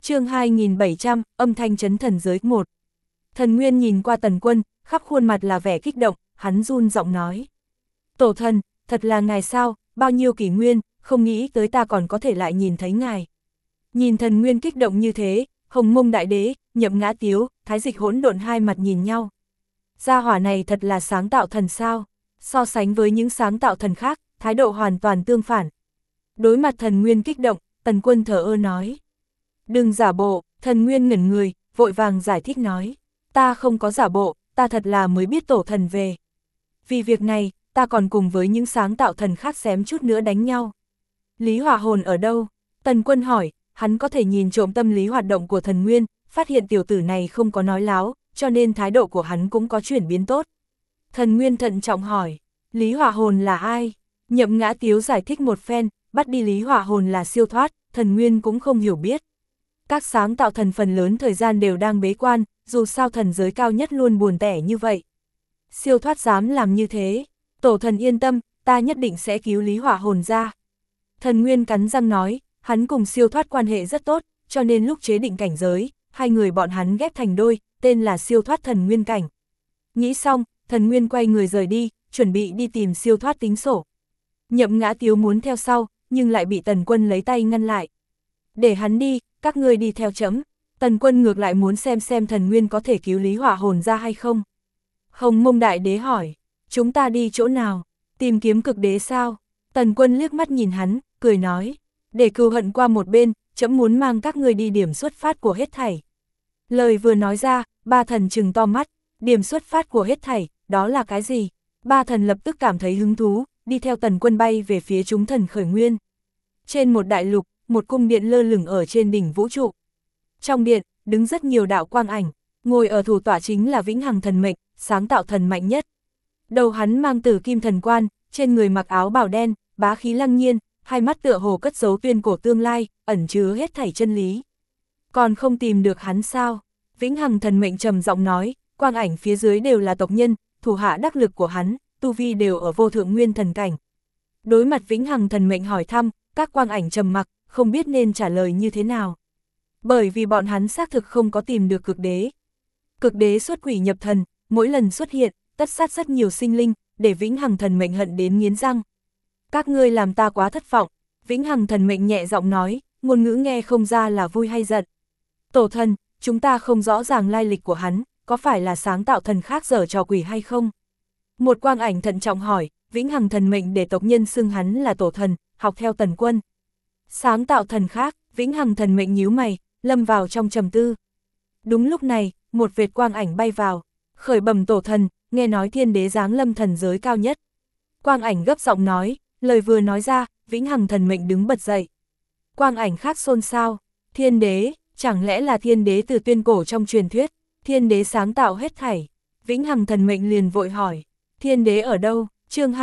Chương 2700, âm thanh chấn thần giới 1. Thần Nguyên nhìn qua Tần Quân, khắp khuôn mặt là vẻ kích động, hắn run giọng nói. Tổ thần, thật là ngài sao, bao nhiêu kỷ nguyên, không nghĩ tới ta còn có thể lại nhìn thấy ngài. Nhìn Thần Nguyên kích động như thế, Hồng Mông Đại Đế, Nhậm Ngã Tiếu, Thái Dịch Hỗn Độn hai mặt nhìn nhau. Gia hỏa này thật là sáng tạo thần sao, so sánh với những sáng tạo thần khác, thái độ hoàn toàn tương phản. Đối mặt Thần Nguyên kích động, Tần Quân thờ ơ nói. Đừng giả bộ, Thần Nguyên ngẩn người, vội vàng giải thích nói. Ta không có giả bộ, ta thật là mới biết tổ thần về. Vì việc này, ta còn cùng với những sáng tạo thần khác xém chút nữa đánh nhau. Lý Hỏa Hồn ở đâu? Tần Quân hỏi, hắn có thể nhìn trộm tâm lý hoạt động của Thần Nguyên, phát hiện tiểu tử này không có nói láo, cho nên thái độ của hắn cũng có chuyển biến tốt. Thần Nguyên thận trọng hỏi, Lý Hỏa Hồn là ai? Nhậm Ngã Tiếu giải thích một phen, bắt đi Lý Hỏa Hồn là siêu thoát, Thần Nguyên cũng không hiểu biết. Các sáng tạo thần phần lớn thời gian đều đang bế quan, dù sao thần giới cao nhất luôn buồn tẻ như vậy. Siêu thoát dám làm như thế, tổ thần yên tâm, ta nhất định sẽ cứu Lý Hỏa Hồn ra. Thần Nguyên cắn răng nói, hắn cùng siêu thoát quan hệ rất tốt, cho nên lúc chế định cảnh giới, hai người bọn hắn ghép thành đôi, tên là siêu thoát thần nguyên cảnh. Nghĩ xong, Thần Nguyên quay người rời đi, chuẩn bị đi tìm siêu thoát tính sổ. Nhậm Ngã Tiếu muốn theo sau, nhưng lại bị Tần Quân lấy tay ngăn lại. Để hắn đi, các ngươi đi theo chấm. Tần Quân ngược lại muốn xem Thần Nguyên có thể cứu Lý Hỏa Hồn ra hay không. Hồng Mông Đại Đế hỏi, chúng ta đi chỗ nào? Tìm kiếm cực đế sao? Tần Quân liếc mắt nhìn hắn, cười nói, để cừu hận qua một bên, chấm muốn mang các ngươi đi điểm xuất phát của hết thảy. Lời vừa nói ra, ba thần trừng to mắt, điểm xuất phát của hết thảy, đó là cái gì? Ba thần lập tức cảm thấy hứng thú, đi theo Tần Quân bay về phía chúng thần khởi nguyên. Trên một đại lục, một cung điện lơ lửng ở trên đỉnh vũ trụ. Trong điện, đứng rất nhiều đạo quang ảnh, ngồi ở thủ tọa chính là Vĩnh Hằng Thần Mệnh, sáng tạo thần mạnh nhất. Đầu hắn mang Tử Kim Thần Quan, trên người mặc áo bào đen, bá khí lăng nhiên, hai mắt tựa hồ cất giấu tuyên cổ tương lai, ẩn chứa hết thảy chân lý. Còn không tìm được hắn sao? Vĩnh Hằng Thần Mệnh trầm giọng nói, quang ảnh phía dưới đều là tộc nhân, thủ hạ đắc lực của hắn, tu vi đều ở vô thượng nguyên thần cảnh. Đối mặt Vĩnh Hằng Thần Mệnh hỏi thăm, các quang ảnh trầm mặc, không biết nên trả lời như thế nào. Bởi vì bọn hắn xác thực không có tìm được cực đế. Cực đế xuất quỷ nhập thần, mỗi lần xuất hiện, tất sát rất nhiều sinh linh, để Vĩnh Hằng Thần Mệnh hận đến nghiến răng. Các ngươi làm ta quá thất vọng, Vĩnh Hằng Thần Mệnh nhẹ giọng nói, ngôn ngữ nghe không ra là vui hay giận. Tổ thần, chúng ta không rõ ràng lai lịch của hắn, có phải là sáng tạo thần khác giở trò quỷ hay không? Một quang ảnh thận trọng hỏi, Vĩnh Hằng Thần Mệnh để tộc nhân xưng hắn là tổ thần, học theo Tần Quân. Sáng tạo thần khác, Vĩnh Hằng Thần Mệnh nhíu mày, lâm vào trong trầm tư. Đúng lúc này, một vệt quang ảnh bay vào, khởi bẩm tổ thần, nghe nói thiên đế giáng lâm thần giới cao nhất. Quang ảnh gấp giọng nói, lời vừa nói ra, Vĩnh Hằng Thần Mệnh đứng bật dậy. Quang ảnh khác xôn xao, thiên đế, chẳng lẽ là thiên đế từ tuyên cổ trong truyền thuyết, thiên đế sáng tạo hết thảy. Vĩnh Hằng Thần Mệnh liền vội hỏi, thiên đế ở đâu? Chương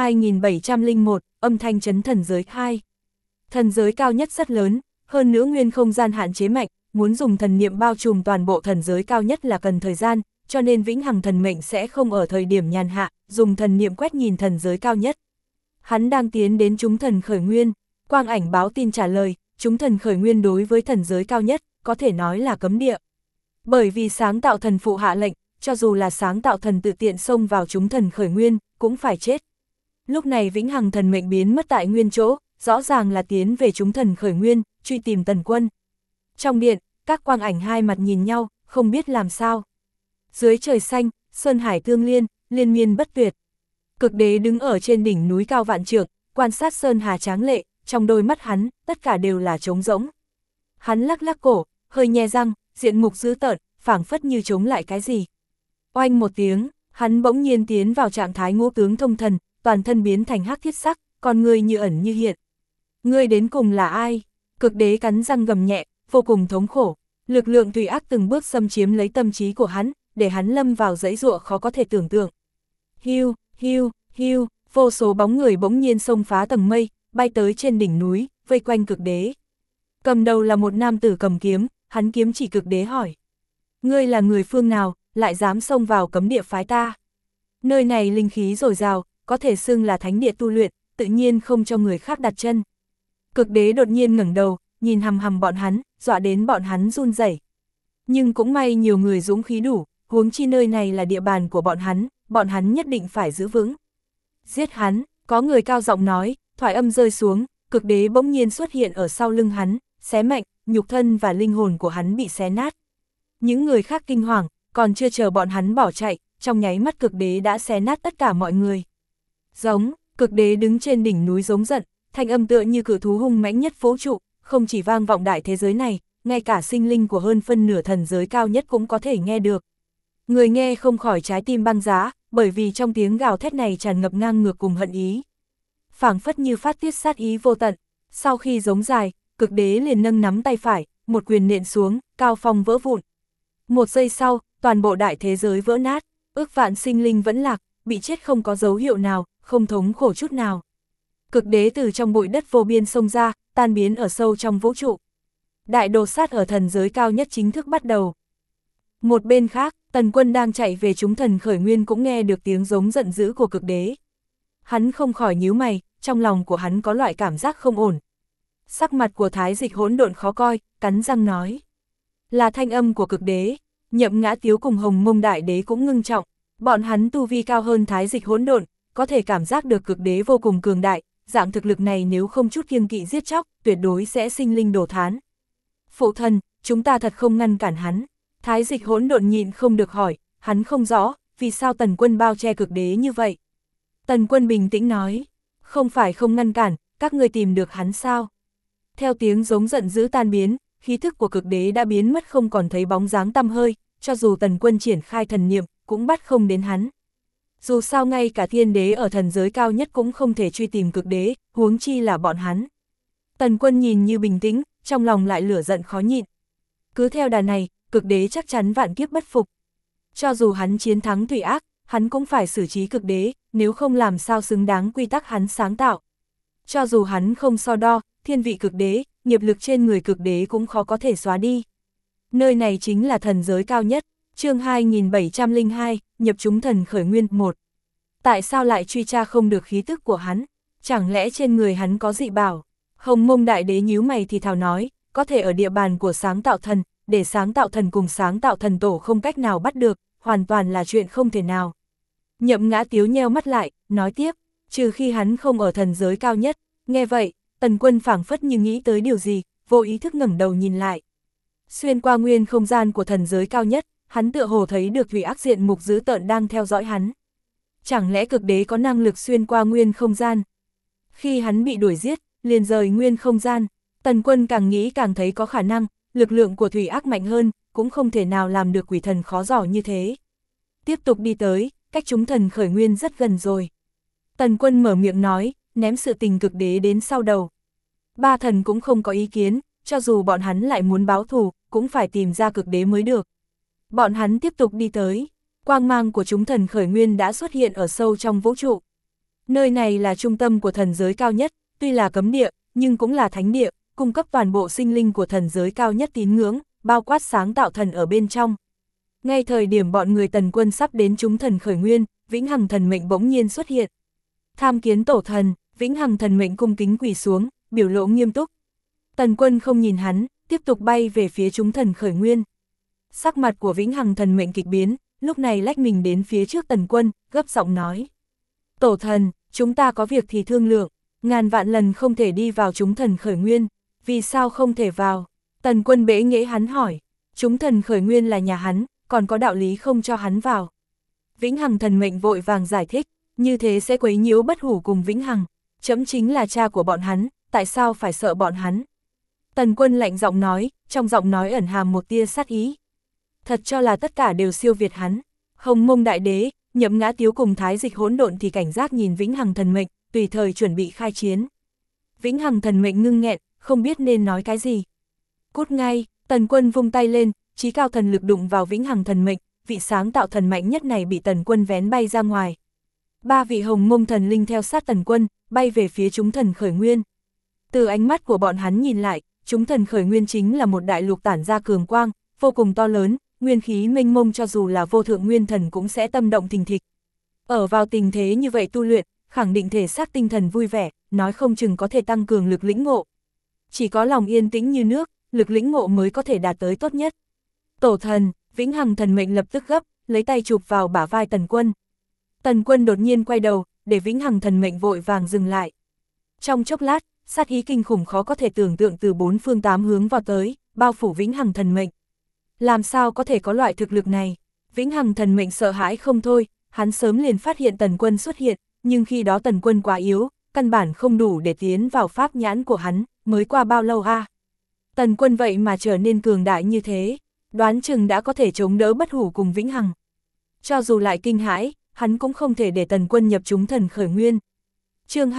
2701, âm thanh chấn thần giới 2. Thần giới cao nhất rất lớn, hơn nữa nguyên không gian hạn chế mạnh, muốn dùng thần niệm bao trùm toàn bộ thần giới cao nhất là cần thời gian, cho nên Vĩnh Hằng Thần Mệnh sẽ không ở thời điểm nhàn hạ, dùng thần niệm quét nhìn thần giới cao nhất. Hắn đang tiến đến chúng thần khởi nguyên, quang ảnh báo tin trả lời, chúng thần khởi nguyên đối với thần giới cao nhất, có thể nói là cấm địa. Bởi vì sáng tạo thần phụ hạ lệnh, cho dù là sáng tạo thần tự tiện xông vào chúng thần khởi nguyên, cũng phải chết. Lúc này Vĩnh Hằng Thần Mệnh biến mất tại nguyên chỗ, rõ ràng là tiến về chúng thần khởi nguyên, truy tìm Tần Quân. Trong điện, các quang ảnh hai mặt nhìn nhau, không biết làm sao. Dưới trời xanh, sơn hải tương liên, liên miên bất tuyệt. Cực đế đứng ở trên đỉnh núi cao vạn trượng, quan sát sơn hà tráng lệ, trong đôi mắt hắn, tất cả đều là trống rỗng. Hắn lắc lắc cổ, hơi nhe răng, diện mục dữ tợn, phảng phất như chống lại cái gì. Oanh một tiếng, hắn bỗng nhiên tiến vào trạng thái ngũ tướng thông thần, toàn thân biến thành hắc thiết sắc, con người như ẩn như hiện. Ngươi đến cùng là ai? Cực đế cắn răng gầm nhẹ, vô cùng thống khổ. Lực lượng thủy ác từng bước xâm chiếm lấy tâm trí của hắn, để hắn lâm vào dãy giụa khó có thể tưởng tượng. Hiu, hiu, hiu, vô số bóng người bỗng nhiên xông phá tầng mây, bay tới trên đỉnh núi, vây quanh cực đế. Cầm đầu là một nam tử cầm kiếm, hắn kiếm chỉ cực đế hỏi. Ngươi là người phương nào, lại dám xông vào cấm địa phái ta? Nơi này linh khí dồi dào, có thể xưng là thánh địa tu luyện, tự nhiên không cho người khác đặt chân. Cực đế đột nhiên ngẩng đầu, nhìn hằm hằm bọn hắn, dọa đến bọn hắn run rẩy. Nhưng cũng may nhiều người dũng khí đủ, huống chi nơi này là địa bàn của bọn hắn nhất định phải giữ vững. Giết hắn, có người cao giọng nói, thoại âm rơi xuống, cực đế bỗng nhiên xuất hiện ở sau lưng hắn, xé mạnh, nhục thân và linh hồn của hắn bị xé nát. Những người khác kinh hoàng, còn chưa chờ bọn hắn bỏ chạy, trong nháy mắt cực đế đã xé nát tất cả mọi người. Giống, cực đế đứng trên đỉnh núi giống giận, thanh âm tựa như cự thú hung mãnh nhất vũ trụ, không chỉ vang vọng đại thế giới này, ngay cả sinh linh của hơn phân nửa thần giới cao nhất cũng có thể nghe được. Người nghe không khỏi trái tim băng giá, bởi vì trong tiếng gào thét này tràn ngập ngang ngược cùng hận ý. Phảng phất như phát tiết sát ý vô tận, sau khi giống dài, cực đế liền nâng nắm tay phải, một quyền nện xuống, cao phong vỡ vụn. Một giây sau, toàn bộ đại thế giới vỡ nát, ước vạn sinh linh vẫn lạc, bị chết không có dấu hiệu nào, không thống khổ chút nào. Cực đế từ trong bụi đất vô biên xông ra, tan biến ở sâu trong vũ trụ. Đại đồ sát ở thần giới cao nhất chính thức bắt đầu. Một bên khác, Tần Quân đang chạy về chúng thần khởi nguyên cũng nghe được tiếng giống giận dữ của cực đế. Hắn không khỏi nhíu mày, trong lòng của hắn có loại cảm giác không ổn. Sắc mặt của Thái Dịch hỗn độn khó coi, cắn răng nói. Là thanh âm của cực đế. Nhậm Ngã Tiếu cùng Hồng Mông Đại Đế cũng ngưng trọng. Bọn hắn tu vi cao hơn Thái Dịch hỗn độn, có thể cảm giác được cực đế vô cùng cường đại. Dạng thực lực này nếu không chút kiêng kỵ giết chóc, tuyệt đối sẽ sinh linh đổ thán. Phụ thân, chúng ta thật không ngăn cản hắn. Thái Dịch hỗn độn nhịn không được hỏi, hắn không rõ, vì sao Tần Quân bao che cực đế như vậy. Tần Quân bình tĩnh nói, không phải không ngăn cản, các ngươi tìm được hắn sao? Theo tiếng giống giận dữ tan biến, khí thức của cực đế đã biến mất không còn thấy bóng dáng tăm hơi, cho dù Tần Quân triển khai thần niệm, cũng bắt không đến hắn. Dù sao ngay cả thiên đế ở thần giới cao nhất cũng không thể truy tìm cực đế, huống chi là bọn hắn. Tần Quân nhìn như bình tĩnh, trong lòng lại lửa giận khó nhịn. Cứ theo đà này, cực đế chắc chắn vạn kiếp bất phục. Cho dù hắn chiến thắng Thủy Ác, hắn cũng phải xử trí cực đế, nếu không làm sao xứng đáng quy tắc hắn sáng tạo. Cho dù hắn không so đo, thiên vị cực đế, nghiệp lực trên người cực đế cũng khó có thể xóa đi. Nơi này chính là thần giới cao nhất, chương 2702, nhập chúng thần khởi nguyên 1. Tại sao lại truy tra không được khí tức của hắn? Chẳng lẽ trên người hắn có dị bảo? Hồng Mông Đại Đế nhíu mày thì thào nói, có thể ở địa bàn của sáng tạo thần, để sáng tạo thần cùng sáng tạo thần tổ không cách nào bắt được, hoàn toàn là chuyện không thể nào. Nhậm Ngã Tiếu nheo mắt lại, nói tiếp, trừ khi hắn không ở thần giới cao nhất. Nghe vậy, Tần Quân phảng phất như nghĩ tới điều gì, vô ý thức ngẩng đầu nhìn lại. Xuyên qua nguyên không gian của thần giới cao nhất, hắn tựa hồ thấy được Thủy Ác diện mục dữ tợn đang theo dõi hắn. Chẳng lẽ cực đế có năng lực xuyên qua nguyên không gian? Khi hắn bị đuổi giết, liền rời nguyên không gian, Tần Quân càng nghĩ càng thấy có khả năng, lực lượng của Thủy Ác mạnh hơn, cũng không thể nào làm được quỷ thần khó giỏ như thế. Tiếp tục đi tới, cách chúng thần khởi nguyên rất gần rồi. Tần Quân mở miệng nói, ném sự tình cực đế đến sau đầu. Ba thần cũng không có ý kiến, cho dù bọn hắn lại muốn báo thù, cũng phải tìm ra cực đế mới được. Bọn hắn tiếp tục đi tới, quang mang của chúng thần khởi nguyên đã xuất hiện ở sâu trong vũ trụ. Nơi này là trung tâm của thần giới cao nhất, tuy là cấm địa, nhưng cũng là thánh địa, cung cấp toàn bộ sinh linh của thần giới cao nhất tín ngưỡng, bao quát sáng tạo thần ở bên trong. Ngay thời điểm bọn người Tần Quân sắp đến chúng thần khởi nguyên, Vĩnh Hằng thần mệnh bỗng nhiên xuất hiện. Tham kiến tổ thần, Vĩnh Hằng thần mệnh cung kính quỳ xuống, biểu lộ nghiêm túc. Tần Quân không nhìn hắn, tiếp tục bay về phía chúng thần khởi nguyên. Sắc mặt của Vĩnh Hằng thần mệnh kịch biến, lúc này lách mình đến phía trước Tần Quân, gấp giọng nói. Tổ thần, chúng ta có việc thì thương lượng, ngàn vạn lần không thể đi vào chúng thần khởi nguyên, vì sao không thể vào? Tần Quân bẽ nghễ hắn hỏi, chúng thần khởi nguyên là nhà hắn, còn có đạo lý không cho hắn vào. Vĩnh Hằng thần mệnh vội vàng giải thích, như thế sẽ quấy nhiễu bất hủ cùng Vĩnh Hằng, chấm chính là cha của bọn hắn, tại sao phải sợ bọn hắn? Tần Quân lạnh giọng nói, trong giọng nói ẩn hàm một tia sát ý. Thật cho là tất cả đều siêu việt hắn. Hồng Mông Đại Đế, Nhậm Ngã Tiếu cùng Thái Dịch hỗn độn thì cảnh giác nhìn Vĩnh Hằng thần mệnh, tùy thời chuẩn bị khai chiến. Vĩnh Hằng thần mệnh ngưng nghẹn, không biết nên nói cái gì. Cút ngay, Tần Quân vung tay lên, chí cao thần lực đụng vào Vĩnh Hằng thần mệnh, vị sáng tạo thần mạnh nhất này bị Tần Quân vén bay ra ngoài. Ba vị Hồng Mông thần linh theo sát Tần Quân, bay về phía chúng thần khởi nguyên. Từ ánh mắt của bọn hắn nhìn lại, chúng thần khởi nguyên chính là một đại lục tản ra cường quang, vô cùng to lớn, nguyên khí mênh mông, cho dù là vô thượng nguyên thần cũng sẽ tâm động thình thịch. Ở vào tình thế như vậy tu luyện, khẳng định thể xác tinh thần vui vẻ, nói không chừng có thể tăng cường lực lĩnh ngộ. Chỉ có lòng yên tĩnh như nước, lực lĩnh ngộ mới có thể đạt tới tốt nhất. Tổ thần, Vĩnh Hằng thần mệnh lập tức gấp, lấy tay chụp vào bả vai Tần Quân. Tần Quân đột nhiên quay đầu, để Vĩnh Hằng thần mệnh vội vàng dừng lại. Trong chốc lát, sát ý kinh khủng khó có thể tưởng tượng từ bốn phương tám hướng vào tới, bao phủ Vĩnh Hằng thần mệnh. Làm sao có thể có loại thực lực này? Vĩnh Hằng thần mệnh sợ hãi không thôi, hắn sớm liền phát hiện Tần Quân xuất hiện, nhưng khi đó Tần Quân quá yếu, căn bản không đủ để tiến vào pháp nhãn của hắn, mới qua bao lâu a? Tần Quân vậy mà trở nên cường đại như thế, đoán chừng đã có thể chống đỡ Bất Hủ cùng Vĩnh Hằng. Cho dù lại kinh hãi, hắn cũng không thể để Tần Quân nhập chúng thần khởi nguyên. Chương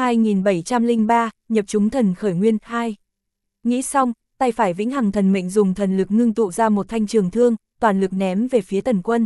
2703, nhập chúng thần khởi nguyên 2. Nghĩ xong, tay phải Vĩnh Hằng thần mệnh dùng thần lực ngưng tụ ra một thanh trường thương, toàn lực ném về phía Tần Quân.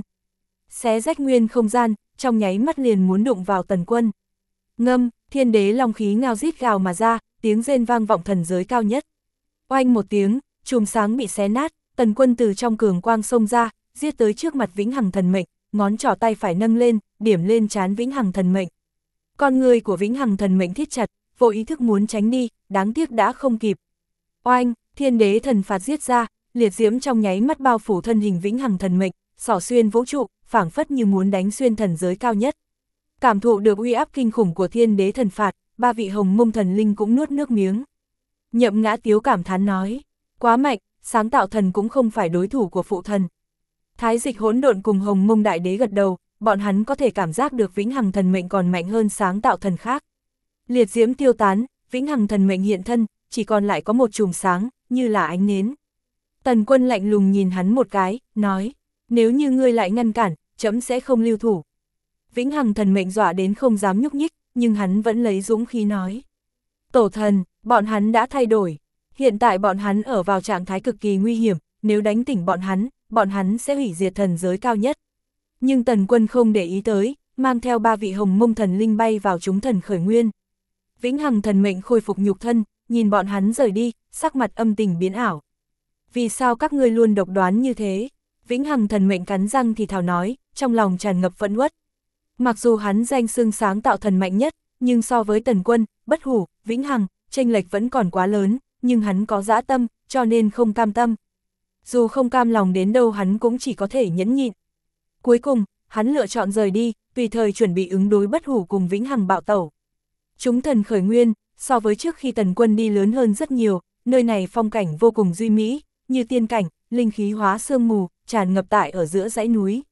Xé rách nguyên không gian, trong nháy mắt liền muốn đụng vào Tần Quân. Ngâm, thiên đế long khí ngao rít gào mà ra, tiếng rên vang vọng thần giới cao nhất. Oanh một tiếng, chùm sáng bị xé nát, Tần Quân từ trong cường quang xông ra, giết tới trước mặt Vĩnh Hằng thần mệnh, ngón trỏ tay phải nâng lên, điểm lên trán Vĩnh Hằng thần mệnh. Con người của Vĩnh Hằng thần mệnh thít chặt, vô ý thức muốn tránh đi, đáng tiếc đã không kịp. Oanh, thiên đế thần phạt giết ra, liệt diễm trong nháy mắt bao phủ thân hình Vĩnh Hằng thần mệnh, xỏ xuyên vũ trụ, phảng phất như muốn đánh xuyên thần giới cao nhất. Cảm thụ được uy áp kinh khủng của thiên đế thần phạt, ba vị hồng mông thần linh cũng nuốt nước miếng. Nhậm Ngã Tiếu cảm thán nói, quá mạnh, sáng tạo thần cũng không phải đối thủ của phụ thần. Thái Dịch Hỗn Độn cùng hồng mông đại đế gật đầu, bọn hắn có thể cảm giác được Vĩnh Hằng thần mệnh còn mạnh hơn sáng tạo thần khác. Liệt diễm tiêu tán, Vĩnh Hằng thần mệnh hiện thân, chỉ còn lại có một chùm sáng, như là ánh nến. Tần Quân lạnh lùng nhìn hắn một cái, nói, nếu như ngươi lại ngăn cản, trẫm sẽ không lưu thủ. Vĩnh Hằng thần mệnh dọa đến không dám nhúc nhích, nhưng hắn vẫn lấy dũng khí nói. Tổ thần, bọn hắn đã thay đổi. Hiện tại bọn hắn ở vào trạng thái cực kỳ nguy hiểm, nếu đánh tỉnh bọn hắn sẽ hủy diệt thần giới cao nhất. Nhưng Tần Quân không để ý tới, mang theo ba vị hồng mông thần linh bay vào chúng thần khởi nguyên. Vĩnh Hằng thần mệnh khôi phục nhục thân, nhìn bọn hắn rời đi, sắc mặt âm tình biến ảo. Vì sao các ngươi luôn độc đoán như thế? Vĩnh Hằng thần mệnh cắn răng thì thào nói, trong lòng tràn ngập phẫn uất. Mặc dù hắn danh xưng sáng tạo thần mạnh nhất, nhưng so với Tần Quân, Bất Hủ, Vĩnh Hằng, chênh lệch vẫn còn quá lớn, nhưng hắn có dã tâm, cho nên không cam tâm. Dù không cam lòng đến đâu hắn cũng chỉ có thể nhẫn nhịn. Cuối cùng, hắn lựa chọn rời đi, tùy thời chuẩn bị ứng đối Bất Hủ cùng Vĩnh Hằng bạo tẩu. Chúng thần khởi nguyên, so với trước khi Tần Quân đi lớn hơn rất nhiều, nơi này phong cảnh vô cùng duy mỹ, như tiên cảnh, linh khí hóa sương mù, tràn ngập tại ở giữa dãy núi.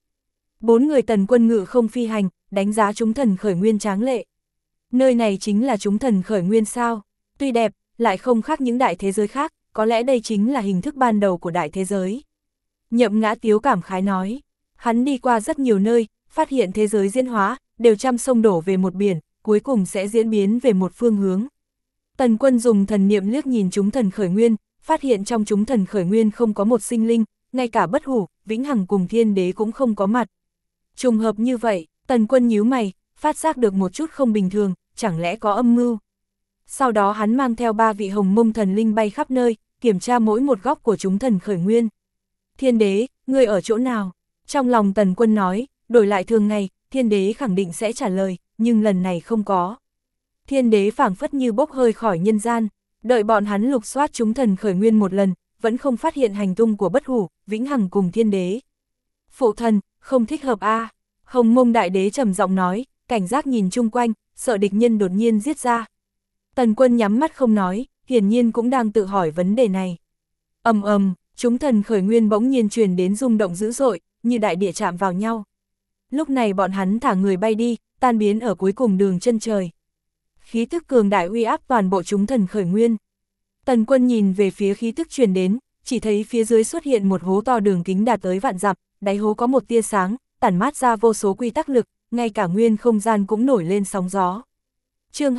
4 người Tần Quân ngự không phi hành, đánh giá chúng thần khởi nguyên tráng lệ. Nơi này chính là chúng thần khởi nguyên sao? Tuy đẹp, lại không khác những đại thế giới khác, có lẽ đây chính là hình thức ban đầu của đại thế giới. Nhậm Ngã Tiếu cảm khái nói, hắn đi qua rất nhiều nơi, phát hiện thế giới diễn hóa, đều trăm sông đổ về một biển, cuối cùng sẽ diễn biến về một phương hướng. Tần Quân dùng thần niệm liếc nhìn chúng thần khởi nguyên, phát hiện trong chúng thần khởi nguyên không có một sinh linh, ngay cả Bất Hủ, Vĩnh Hằng cùng thiên đế cũng không có mặt. Trùng hợp như vậy, Tần Quân nhíu mày, phát giác được một chút không bình thường, chẳng lẽ có âm mưu. Sau đó hắn mang theo ba vị hồng mông thần linh bay khắp nơi, kiểm tra mỗi một góc của chúng thần khởi nguyên. Thiên đế, ngươi ở chỗ nào? Trong lòng Tần Quân nói, đổi lại thường ngày, thiên đế khẳng định sẽ trả lời, nhưng lần này không có. Thiên đế phảng phất như bốc hơi khỏi nhân gian, đợi bọn hắn lục soát chúng thần khởi nguyên một lần, vẫn không phát hiện hành tung của Bất Hủ, Vĩnh Hằng cùng thiên đế. Phụ thần, không thích hợp a. Hồng mông đại đế trầm giọng nói, cảnh giác nhìn chung quanh, sợ địch nhân đột nhiên giết ra. Tần Quân nhắm mắt không nói, hiển nhiên cũng đang tự hỏi vấn đề này. Ầm ầm, chúng thần khởi nguyên bỗng nhiên truyền đến rung động dữ dội, như đại địa chạm vào nhau. Lúc này bọn hắn thả người bay đi, tan biến ở cuối cùng đường chân trời. Khí tức cường đại uy áp toàn bộ chúng thần khởi nguyên. Tần Quân nhìn về phía khí tức truyền đến, chỉ thấy phía dưới xuất hiện một hố to đường kính đạt tới vạn dặm, đáy hố có một tia sáng, tản mát ra vô số quy tắc lực, ngay cả nguyên không gian cũng nổi lên sóng gió. Chương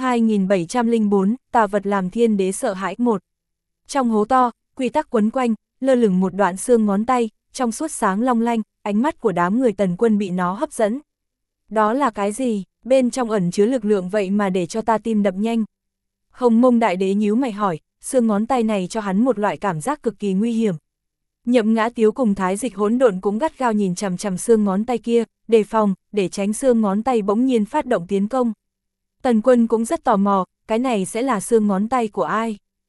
2704, tà vật làm thiên đế sợ hãi 1. Trong hố to, quy tắc quấn quanh, lơ lửng một đoạn xương ngón tay, trong suốt sáng long lanh, ánh mắt của đám người Tần Quân bị nó hấp dẫn. Đó là cái gì? Bên trong ẩn chứa lực lượng vậy mà để cho ta tim đập nhanh. Hồng mông đại đế nhíu mày hỏi, xương ngón tay này cho hắn một loại cảm giác cực kỳ nguy hiểm. Nhậm Ngã Tiếu cùng Thái Dịch Hỗn Độn cũng gắt gao nhìn chằm chằm xương ngón tay kia, đề phòng, để tránh xương ngón tay bỗng nhiên phát động tiến công. Tần Quân cũng rất tò mò, cái này sẽ là xương ngón tay của ai?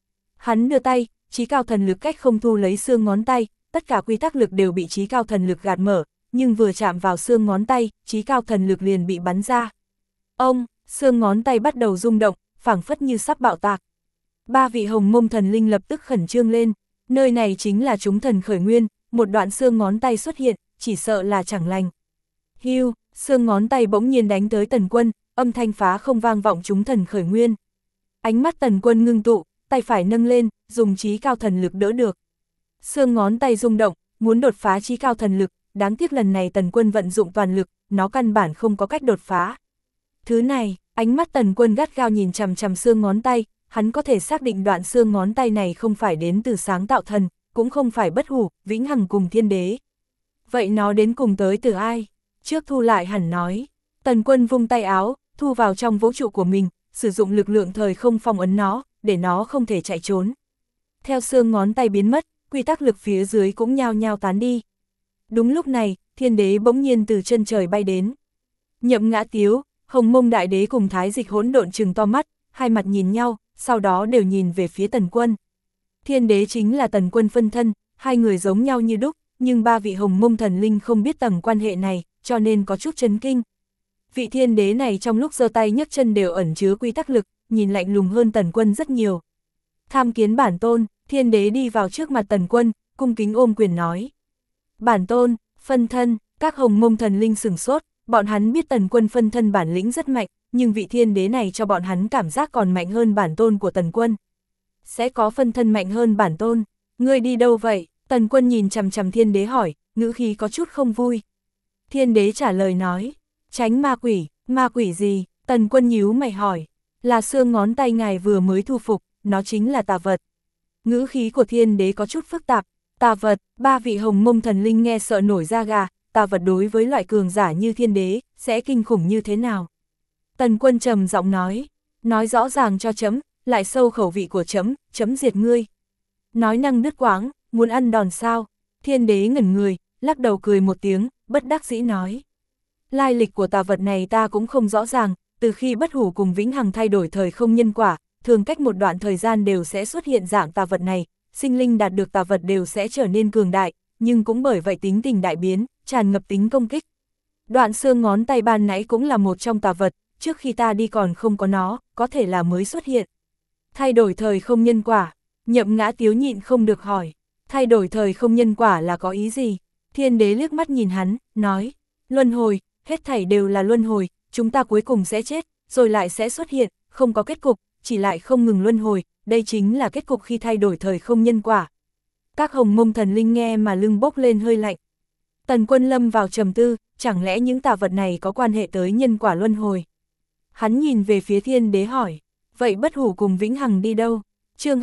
Hắn đưa tay, trí cao thần lực cách không thu lấy xương ngón tay, tất cả quy tắc lực đều bị trí cao thần lực gạt mở, nhưng vừa chạm vào xương ngón tay, trí cao thần lực liền bị bắn ra. Ông, xương ngón tay bắt đầu rung động, phảng phất như sắp bạo tạc. Ba vị hồng mông thần linh lập tức khẩn trương lên, nơi này chính là chúng thần khởi nguyên, một đoạn xương ngón tay xuất hiện, chỉ sợ là chẳng lành. Hưu, xương ngón tay bỗng nhiên đánh tới Tần Quân, âm thanh phá không vang vọng chúng thần khởi nguyên. Ánh mắt Tần Quân ngưng tụ, tay phải nâng lên, dùng trí cao thần lực đỡ được. Xương ngón tay rung động, muốn đột phá trí cao thần lực, đáng tiếc lần này Tần Quân vận dụng toàn lực, nó căn bản không có cách đột phá. Thứ này, ánh mắt Tần Quân gắt gao nhìn chằm chằm xương ngón tay, hắn có thể xác định đoạn xương ngón tay này không phải đến từ sáng tạo thần, cũng không phải bất hủ, vĩnh hằng cùng thiên đế. Vậy nó đến cùng tới từ ai? Trước thu lại hẳn nói. Tần Quân vung tay áo, thu vào trong vũ trụ của mình, sử dụng lực lượng thời không phong ấn nó, để nó không thể chạy trốn. Theo xương ngón tay biến mất, quy tắc lực phía dưới cũng nhao nhao tán đi. Đúng lúc này, thiên đế bỗng nhiên từ chân trời bay đến. Nhậm Ngã Tiếu, Hồng Mông Đại Đế cùng Thái Dịch Hỗn Độn trừng to mắt, hai mặt nhìn nhau, sau đó đều nhìn về phía Tần Quân. Thiên đế chính là Tần Quân phân thân, hai người giống nhau như đúc, nhưng ba vị Hồng Mông thần linh không biết tầng quan hệ này, cho nên có chút chấn kinh. Vị thiên đế này trong lúc giơ tay nhấc chân đều ẩn chứa quy tắc lực, nhìn lạnh lùng hơn Tần Quân rất nhiều. Tham kiến bản tôn, thiên đế đi vào trước mặt Tần Quân, cung kính ôm quyền nói. Bản tôn, phân thân, các Hồng Mông thần linh sửng sốt, bọn hắn biết Tần Quân phân thân bản lĩnh rất mạnh, nhưng vị thiên đế này cho bọn hắn cảm giác còn mạnh hơn bản tôn của Tần Quân. Sẽ có phân thân mạnh hơn bản tôn, ngươi đi đâu vậy? Tần Quân nhìn chằm chằm thiên đế hỏi, ngữ khí có chút không vui. Thiên đế trả lời nói, tránh ma quỷ gì? Tần Quân nhíu mày hỏi, là xương ngón tay ngài vừa mới thu phục, nó chính là tà vật. Ngữ khí của thiên đế có chút phức tạp, tà vật, ba vị Hồng Mông thần linh nghe sợ nổi da gà, tà vật đối với loại cường giả như thiên đế, sẽ kinh khủng như thế nào? Tần Quân trầm giọng nói rõ ràng cho chấm, lại sâu khẩu vị của chấm, chấm diệt ngươi. Nói năng đứt quãng, muốn ăn đòn sao? Thiên đế ngẩn người, lắc đầu cười một tiếng, bất đắc dĩ nói. Lai lịch của tà vật này ta cũng không rõ ràng, từ khi bất hủ cùng vĩnh hằng thay đổi thời không nhân quả, thường cách một đoạn thời gian đều sẽ xuất hiện dạng tà vật này, sinh linh đạt được tà vật đều sẽ trở nên cường đại, nhưng cũng bởi vậy tính tình đại biến, tràn ngập tính công kích. Đoạn xương ngón tay ban nãy cũng là một trong tà vật, trước khi ta đi còn không có nó, có thể là mới xuất hiện. Thay đổi thời không nhân quả, Nhậm Ngã Tiếu nhịn không được hỏi, thay đổi thời không nhân quả là có ý gì? Thiên đế liếc mắt nhìn hắn, nói, luân hồi, hết thảy đều là luân hồi, chúng ta cuối cùng sẽ chết, rồi lại sẽ xuất hiện, không có kết cục, chỉ lại không ngừng luân hồi, đây chính là kết cục khi thay đổi thời không nhân quả. Các Hồng Mông thần linh nghe mà lưng bốc lên hơi lạnh. Tần Quân lâm vào trầm tư, chẳng lẽ những tà vật này có quan hệ tới nhân quả luân hồi? Hắn nhìn về phía thiên đế hỏi, vậy bất hủ cùng vĩnh hằng đi đâu? Chương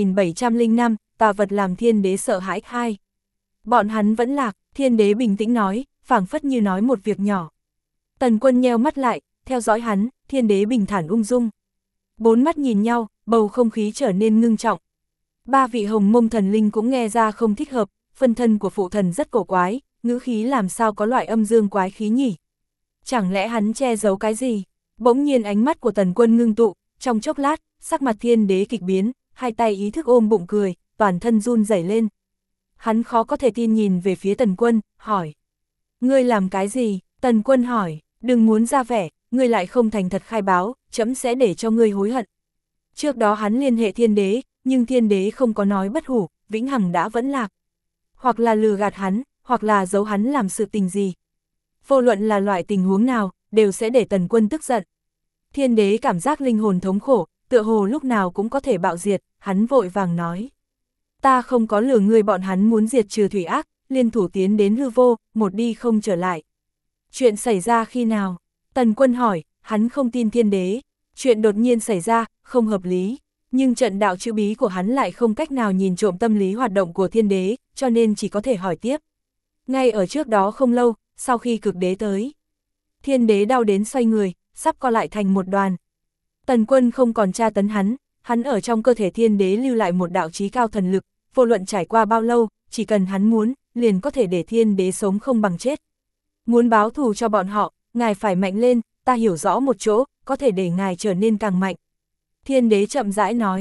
2705, tà vật làm thiên đế sợ hãi 2. Bọn hắn vẫn lạc, thiên đế bình tĩnh nói, phảng phất như nói một việc nhỏ. Tần Quân nheo mắt lại, theo dõi hắn, thiên đế bình thản ung dung. Bốn mắt nhìn nhau, bầu không khí trở nên ngưng trọng. Ba vị Hồng Mông thần linh cũng nghe ra không thích hợp, phân thân của phụ thần rất cổ quái, ngữ khí làm sao có loại âm dương quái khí nhỉ? Chẳng lẽ hắn che giấu cái gì? Bỗng nhiên ánh mắt của Tần Quân ngưng tụ, trong chốc lát, sắc mặt thiên đế kịch biến, hai tay ý thức ôm bụng cười, toàn thân run rẩy lên. Hắn khó có thể tin nhìn về phía Tần Quân, hỏi. Ngươi làm cái gì? Tần Quân hỏi, đừng muốn ra vẻ, ngươi lại không thành thật khai báo, chấm sẽ để cho ngươi hối hận. Trước đó hắn liên hệ thiên đế, nhưng thiên đế không có nói bất hủ, vĩnh hằng đã vẫn lạc. Hoặc là lừa gạt hắn, hoặc là giấu hắn làm sự tình gì. Vô luận là loại tình huống nào, đều sẽ để Tần Quân tức giận. Thiên đế cảm giác linh hồn thống khổ, tựa hồ lúc nào cũng có thể bạo diệt, hắn vội vàng nói. Ta không có lừa ngươi, bọn hắn muốn diệt trừ thủy ác, liên thủ tiến đến hư vô, một đi không trở lại. Chuyện xảy ra khi nào? Tần Quân hỏi, hắn không tin thiên đế. Chuyện đột nhiên xảy ra, không hợp lý. Nhưng trận đạo chữ bí của hắn lại không cách nào nhìn trộm tâm lý hoạt động của thiên đế, cho nên chỉ có thể hỏi tiếp. Ngay ở trước đó không lâu, sau khi cực đế tới. Thiên đế đau đến xoay người, sắp co lại thành một đoàn. Tần Quân không còn tra tấn hắn ở trong cơ thể thiên đế lưu lại một đạo chí cao thần lực, vô luận trải qua bao lâu, chỉ cần hắn muốn, liền có thể để thiên đế sống không bằng chết. Muốn báo thù cho bọn họ, ngài phải mạnh lên, ta hiểu rõ một chỗ, có thể để ngài trở nên càng mạnh. Thiên đế chậm rãi nói,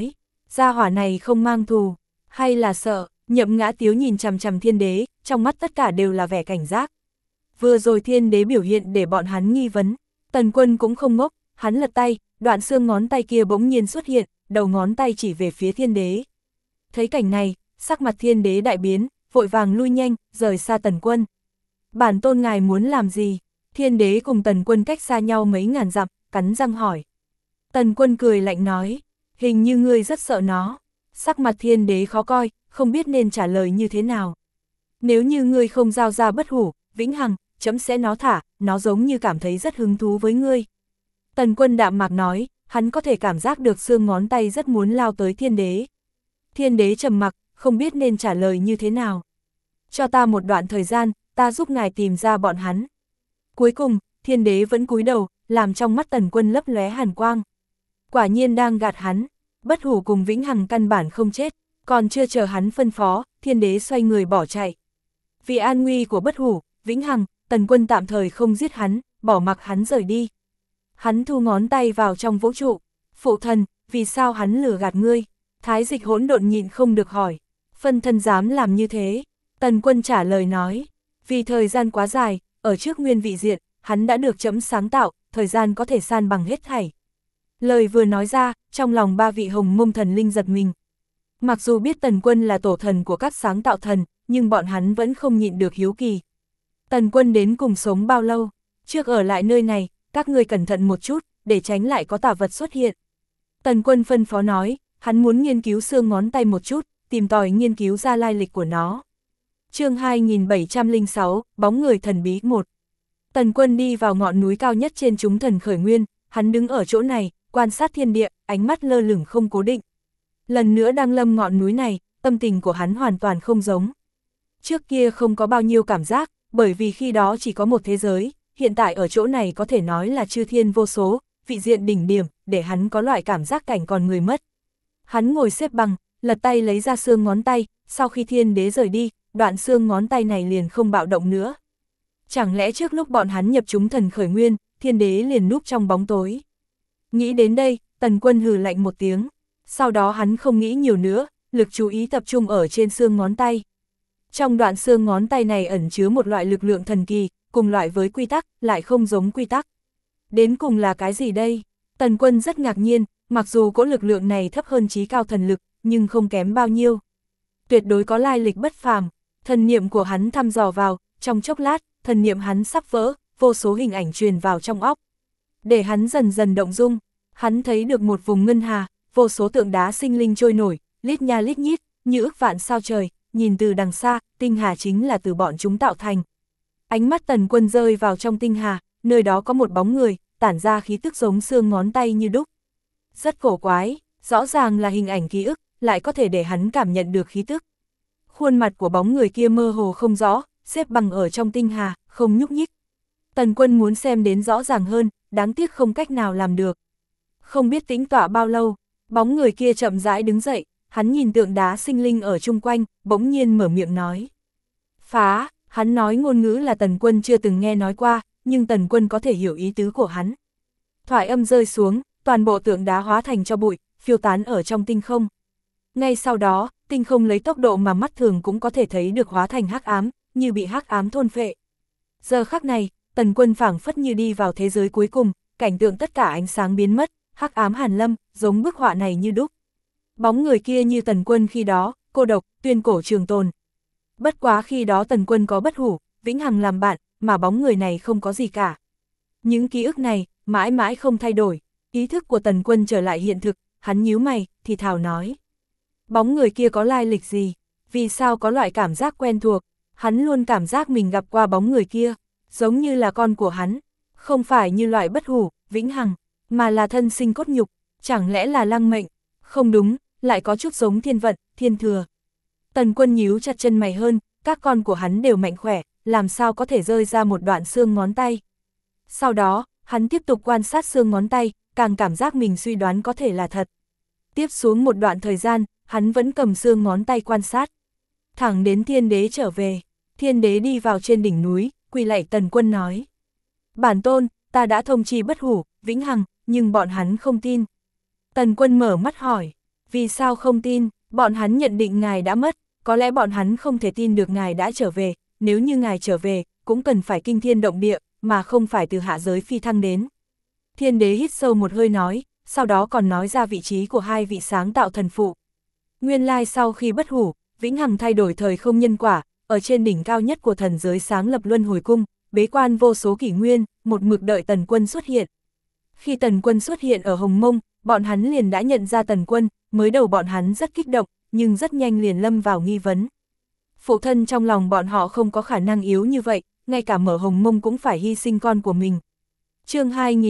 Gia hỏa này không mang thù, hay là sợ? Nhậm Ngã Tiếu nhìn chằm chằm Thiên Đế, trong mắt tất cả đều là vẻ cảnh giác. Vừa rồi Thiên Đế biểu hiện để bọn hắn nghi vấn, Tần Quân cũng không ngốc, hắn lật tay, đoạn xương ngón tay kia bỗng nhiên xuất hiện, đầu ngón tay chỉ về phía Thiên Đế. Thấy cảnh này, sắc mặt Thiên Đế đại biến, vội vàng lui nhanh, rời xa Tần Quân. Bản tôn ngài muốn làm gì? Thiên Đế cùng Tần Quân cách xa nhau mấy ngàn dặm, cắn răng hỏi. Tần Quân cười lạnh nói, hình như ngươi rất sợ nó. Sắc mặt Thiên Đế khó coi, không biết nên trả lời như thế nào. Nếu như ngươi không giao ra Bất Hủ, Vĩnh Hằng, chấm sẽ nó thả, nó giống như cảm thấy rất hứng thú với ngươi. Tần Quân đạm mạc nói, hắn có thể cảm giác được xương ngón tay rất muốn lao tới Thiên Đế. Thiên Đế trầm mặc, không biết nên trả lời như thế nào. Cho ta một đoạn thời gian, ta giúp ngài tìm ra bọn hắn. Cuối cùng, Thiên Đế vẫn cúi đầu, làm trong mắt Tần Quân lấp lóe hàn quang. Quả nhiên đang gạt hắn, Bất Hủ cùng Vĩnh Hằng căn bản không chết, còn chưa chờ hắn phân phó, Thiên Đế xoay người bỏ chạy. Vì an nguy của Bất Hủ, Vĩnh Hằng, Tần Quân tạm thời không giết hắn, bỏ mặc hắn rời đi. Hắn thu ngón tay vào trong vũ trụ. Phụ thần, vì sao hắn lừa gạt ngươi? Thái Dịch hỗn độn nhịn không được hỏi. Phân thân dám làm như thế? Tần Quân trả lời nói. Vì thời gian quá dài, ở trước nguyên vị diện, hắn đã được chấm sáng tạo, thời gian có thể san bằng hết thảy. Lời vừa nói ra, trong lòng ba vị hồng mông thần linh giật mình. Mặc dù biết Tần Quân là tổ thần của các sáng tạo thần, nhưng bọn hắn vẫn không nhịn được hiếu kỳ. Tần Quân đến cùng sống bao lâu? Trước ở lại nơi này, các ngươi cẩn thận một chút, để tránh lại có tà vật xuất hiện. Tần Quân phân phó nói, hắn muốn nghiên cứu xương ngón tay một chút, tìm tòi nghiên cứu ra lai lịch của nó. Chương 2706, bóng người thần bí 1. Tần Quân đi vào ngọn núi cao nhất trên chúng thần khởi nguyên, hắn đứng ở chỗ này, quan sát thiên địa, ánh mắt lơ lửng không cố định. Lần nữa đang lâm ngọn núi này, tâm tình của hắn hoàn toàn không giống. Trước kia không có bao nhiêu cảm giác, bởi vì khi đó chỉ có một thế giới, hiện tại ở chỗ này có thể nói là chư thiên vô số, vị diện đỉnh điểm, để hắn có loại cảm giác cảnh còn người mất. Hắn ngồi xếp bằng, lật tay lấy ra xương ngón tay, sau khi Thiên Đế rời đi, đoạn xương ngón tay này liền không bạo động nữa. Chẳng lẽ trước lúc bọn hắn nhập chúng thần khởi nguyên, Thiên Đế liền núp trong bóng tối. Nghĩ đến đây, Tần Quân hừ lạnh một tiếng. Sau đó hắn không nghĩ nhiều nữa, lực chú ý tập trung ở trên xương ngón tay. Trong đoạn xương ngón tay này ẩn chứa một loại lực lượng thần kỳ, cùng loại với quy tắc, lại không giống quy tắc. Đến cùng là cái gì đây? Tần Quân rất ngạc nhiên, mặc dù cỗ lực lượng này thấp hơn chí cao thần lực, nhưng không kém bao nhiêu. Tuyệt đối có lai lịch bất phàm. Thần niệm của hắn thăm dò vào, trong chốc lát, thần niệm hắn sắp vỡ, vô số hình ảnh truyền vào trong óc. Để hắn dần dần động dung, hắn thấy được một vùng ngân hà, vô số tượng đá sinh linh trôi nổi, lít nha lít nhít, như ức vạn sao trời, nhìn từ đằng xa, tinh hà chính là từ bọn chúng tạo thành. Ánh mắt Tần Quân rơi vào trong tinh hà, nơi đó có một bóng người, tản ra khí tức giống xương ngón tay như đúc. Rất cổ quái, rõ ràng là hình ảnh ký ức, lại có thể để hắn cảm nhận được khí tức. Khuôn mặt của bóng người kia mơ hồ không rõ, xếp bằng ở trong tinh hà, không nhúc nhích. Tần Quân muốn xem đến rõ ràng hơn, đáng tiếc không cách nào làm được. Không biết tĩnh tọa bao lâu, bóng người kia chậm rãi đứng dậy, hắn nhìn tượng đá sinh linh ở chung quanh, bỗng nhiên mở miệng nói. Phá, hắn nói ngôn ngữ là Tần Quân chưa từng nghe nói qua, nhưng Tần Quân có thể hiểu ý tứ của hắn. Thoại âm rơi xuống, toàn bộ tượng đá hóa thành tro bụi, phiêu tán ở trong tinh không. Ngay sau đó, tinh không lấy tốc độ mà mắt thường cũng có thể thấy được hóa thành hắc ám, như bị hắc ám thôn phệ. Giờ khắc này, Tần Quân phảng phất như đi vào thế giới cuối cùng, cảnh tượng tất cả ánh sáng biến mất, hắc ám hàn lâm, giống bức họa này như đúc. Bóng người kia như Tần Quân khi đó, cô độc, tuyên cổ trường tồn. Bất quá khi đó Tần Quân có Bất Hủ, Vĩnh Hằng làm bạn, mà bóng người này không có gì cả. Những ký ức này, mãi mãi không thay đổi, ý thức của Tần Quân trở lại hiện thực, hắn nhíu mày, thì thào nói. Bóng người kia có lai lịch gì? Vì sao có loại cảm giác quen thuộc? Hắn luôn cảm giác mình gặp qua bóng người kia, giống như là con của hắn, không phải như loại Bất Hủ, Vĩnh Hằng, mà là thân sinh cốt nhục, chẳng lẽ là Lăng Mệnh? Không đúng, lại có chút giống Thiên Vận, Thiên Thừa. Tần Quân nhíu chặt chân mày hơn, các con của hắn đều mạnh khỏe, làm sao có thể rơi ra một đoạn xương ngón tay. Sau đó, hắn tiếp tục quan sát xương ngón tay, càng cảm giác mình suy đoán có thể là thật. Tiếp xuống một đoạn thời gian, hắn vẫn cầm xương ngón tay quan sát. Thẳng đến Thiên Đế trở về, Thiên Đế đi vào trên đỉnh núi, quỳ lạy Tần Quân nói. Bản tôn, ta đã thông chi Bất Hủ, Vĩnh Hằng, nhưng bọn hắn không tin. Tần Quân mở mắt hỏi, Vì sao không tin, bọn hắn nhận định ngài đã mất, có lẽ bọn hắn không thể tin được ngài đã trở về, nếu như ngài trở về, cũng cần phải kinh thiên động địa, mà không phải từ hạ giới phi thăng đến. Thiên đế hít sâu một hơi nói, sau đó còn nói ra vị trí của hai vị sáng tạo thần phụ. Nguyên lai sau khi bất hủ, vĩnh hằng thay đổi thời không nhân quả, ở trên đỉnh cao nhất của thần giới sáng lập luân hồi cung, bế quan vô số kỷ nguyên, một mực đợi Tần Quân xuất hiện. Khi Tần Quân xuất hiện ở Hồng Mông, bọn hắn liền đã nhận ra Tần Quân, mới đầu bọn hắn rất kích động, nhưng rất nhanh liền lâm vào nghi vấn. Phụ thân trong lòng bọn họ không có khả năng yếu như vậy, ngay cả mở Hồng Mông cũng phải hy sinh con của mình. Chương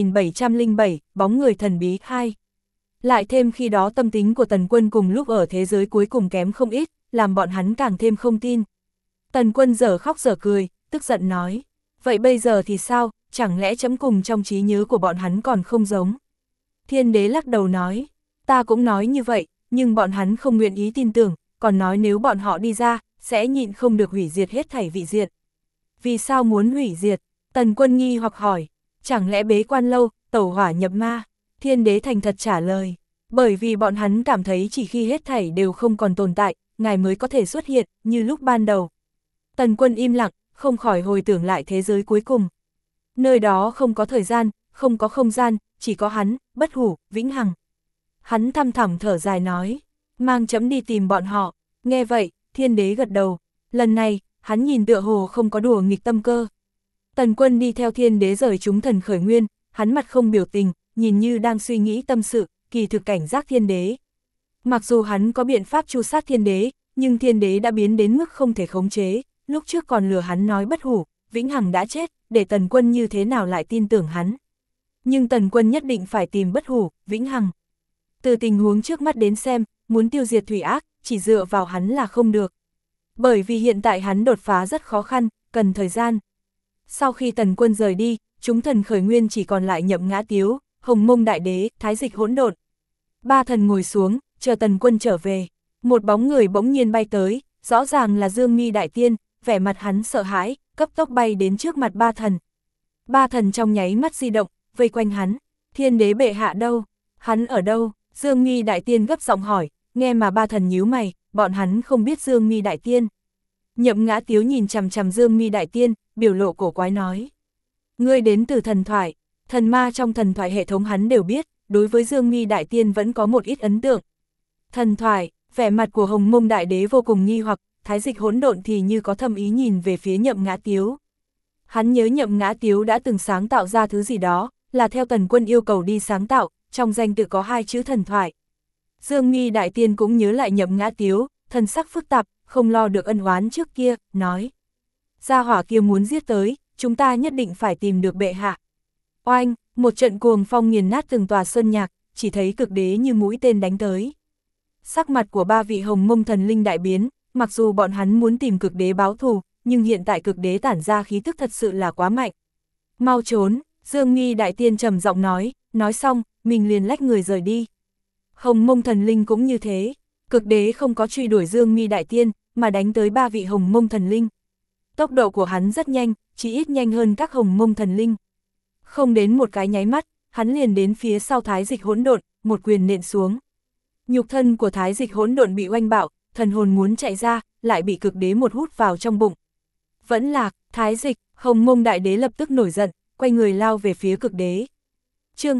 2707, bóng người thần bí 2. Lại thêm khi đó tâm tính của Tần Quân cùng lúc ở thế giới cuối cùng kém không ít, làm bọn hắn càng thêm không tin. Tần Quân dở khóc dở cười, tức giận nói, vậy bây giờ thì sao, chẳng lẽ chấm cùng trong trí nhớ của bọn hắn còn không giống? Thiên đế lắc đầu nói, ta cũng nói như vậy, nhưng bọn hắn không nguyện ý tin tưởng, còn nói nếu bọn họ đi ra, sẽ nhịn không được hủy diệt hết thảy vị diện. Vì sao muốn hủy diệt? Tần Quân nghi hoặc hỏi, chẳng lẽ bế quan lâu, tẩu hỏa nhập ma? Thiên đế thành thật trả lời, bởi vì bọn hắn cảm thấy chỉ khi hết thảy đều không còn tồn tại, ngài mới có thể xuất hiện, như lúc ban đầu. Tần Quân im lặng, không khỏi hồi tưởng lại thế giới cuối cùng. Nơi đó không có thời gian, không có không gian, chỉ có hắn, bất hủ, vĩnh hằng. Hắn thăm thẳm thở dài nói, mang chấm đi tìm bọn họ. Nghe vậy, thiên đế gật đầu, lần này, hắn nhìn tựa hồ không có đùa nghịch tâm cơ. Tần Quân đi theo thiên đế rời chúng thần khởi nguyên, hắn mặt không biểu tình, nhìn như đang suy nghĩ tâm sự, kỳ thực cảnh giác thiên đế. Mặc dù hắn có biện pháp tru sát thiên đế, nhưng thiên đế đã biến đến mức không thể khống chế, lúc trước còn lừa hắn nói bất hủ, vĩnh hằng đã chết, để Tần Quân như thế nào lại tin tưởng hắn. Nhưng Tần Quân nhất định phải tìm bất hủ, vĩnh hằng. Từ tình huống trước mắt đến xem, muốn tiêu diệt thủy ác, chỉ dựa vào hắn là không được. Bởi vì hiện tại hắn đột phá rất khó khăn, cần thời gian. Sau khi Tần Quân rời đi, chúng thần khởi nguyên chỉ còn lại Nhậm Ngã Tiếu, Hồng Mông Đại Đế, Thái Dịch Hỗn Độn. Ba thần ngồi xuống, chờ Tần Quân trở về. Một bóng người bỗng nhiên bay tới, rõ ràng là Dương Mi Đại Tiên, vẻ mặt hắn sợ hãi, cấp tốc bay đến trước mặt ba thần. Ba thần trong nháy mắt di động, vây quanh hắn. Thiên đế bệ hạ đâu? Hắn ở đâu? Dương Mi Đại Tiên gấp giọng hỏi, nghe mà ba thần nhíu mày, bọn hắn không biết Dương Mi Đại Tiên. Nhậm Ngã Tiếu nhìn chằm chằm Dương Mi Đại Tiên, biểu lộ cổ quái nói. Ngươi đến từ thần thoại, thần ma trong thần thoại hệ thống hắn đều biết, đối với Dương Mi Đại Tiên vẫn có một ít ấn tượng. Thần thoại, vẻ mặt của Hồng Mông Đại Đế vô cùng nghi hoặc, Thái Dịch Hỗn Độn thì như có thâm ý nhìn về phía Nhậm Ngã Tiếu. Hắn nhớ Nhậm Ngã Tiếu đã từng sáng tạo ra thứ gì đó, là theo Tần Quân yêu cầu đi sáng tạo, trong danh tự có hai chữ thần thoại. Dương Mi Đại Tiên cũng nhớ lại Nhậm Ngã Tiếu, thần sắc phức tạp, không lo được ân oán trước kia, nói. Gia hỏa kia muốn giết tới, chúng ta nhất định phải tìm được bệ hạ. Oanh, một trận cuồng phong nghiền nát từng tòa sơn nhạc, chỉ thấy cực đế như mũi tên đánh tới. Sắc mặt của ba vị Hồng Mông thần linh đại biến, mặc dù bọn hắn muốn tìm cực đế báo thù, nhưng hiện tại cực đế tản ra khí tức thật sự là quá mạnh. Mau trốn, Dương Mi Đại Tiên trầm giọng nói xong, mình liền lách người rời đi. Hồng Mông thần linh cũng như thế, cực đế không có truy đuổi Dương Mi Đại Tiên, mà đánh tới ba vị Hồng Mông thần linh. Tốc độ của hắn rất nhanh, chỉ ít nhanh hơn các Hồng Mông thần linh. Không đến một cái nháy mắt, hắn liền đến phía sau Thái Dịch Hỗn Độn, một quyền nện xuống. Nhục thân của Thái Dịch Hỗn Độn bị oanh bạo, thần hồn muốn chạy ra, lại bị cực đế một hút vào trong bụng. Vẫn lạc, Thái Dịch, Hồng Mông Đại Đế lập tức nổi giận, quay người lao về phía cực đế. Chương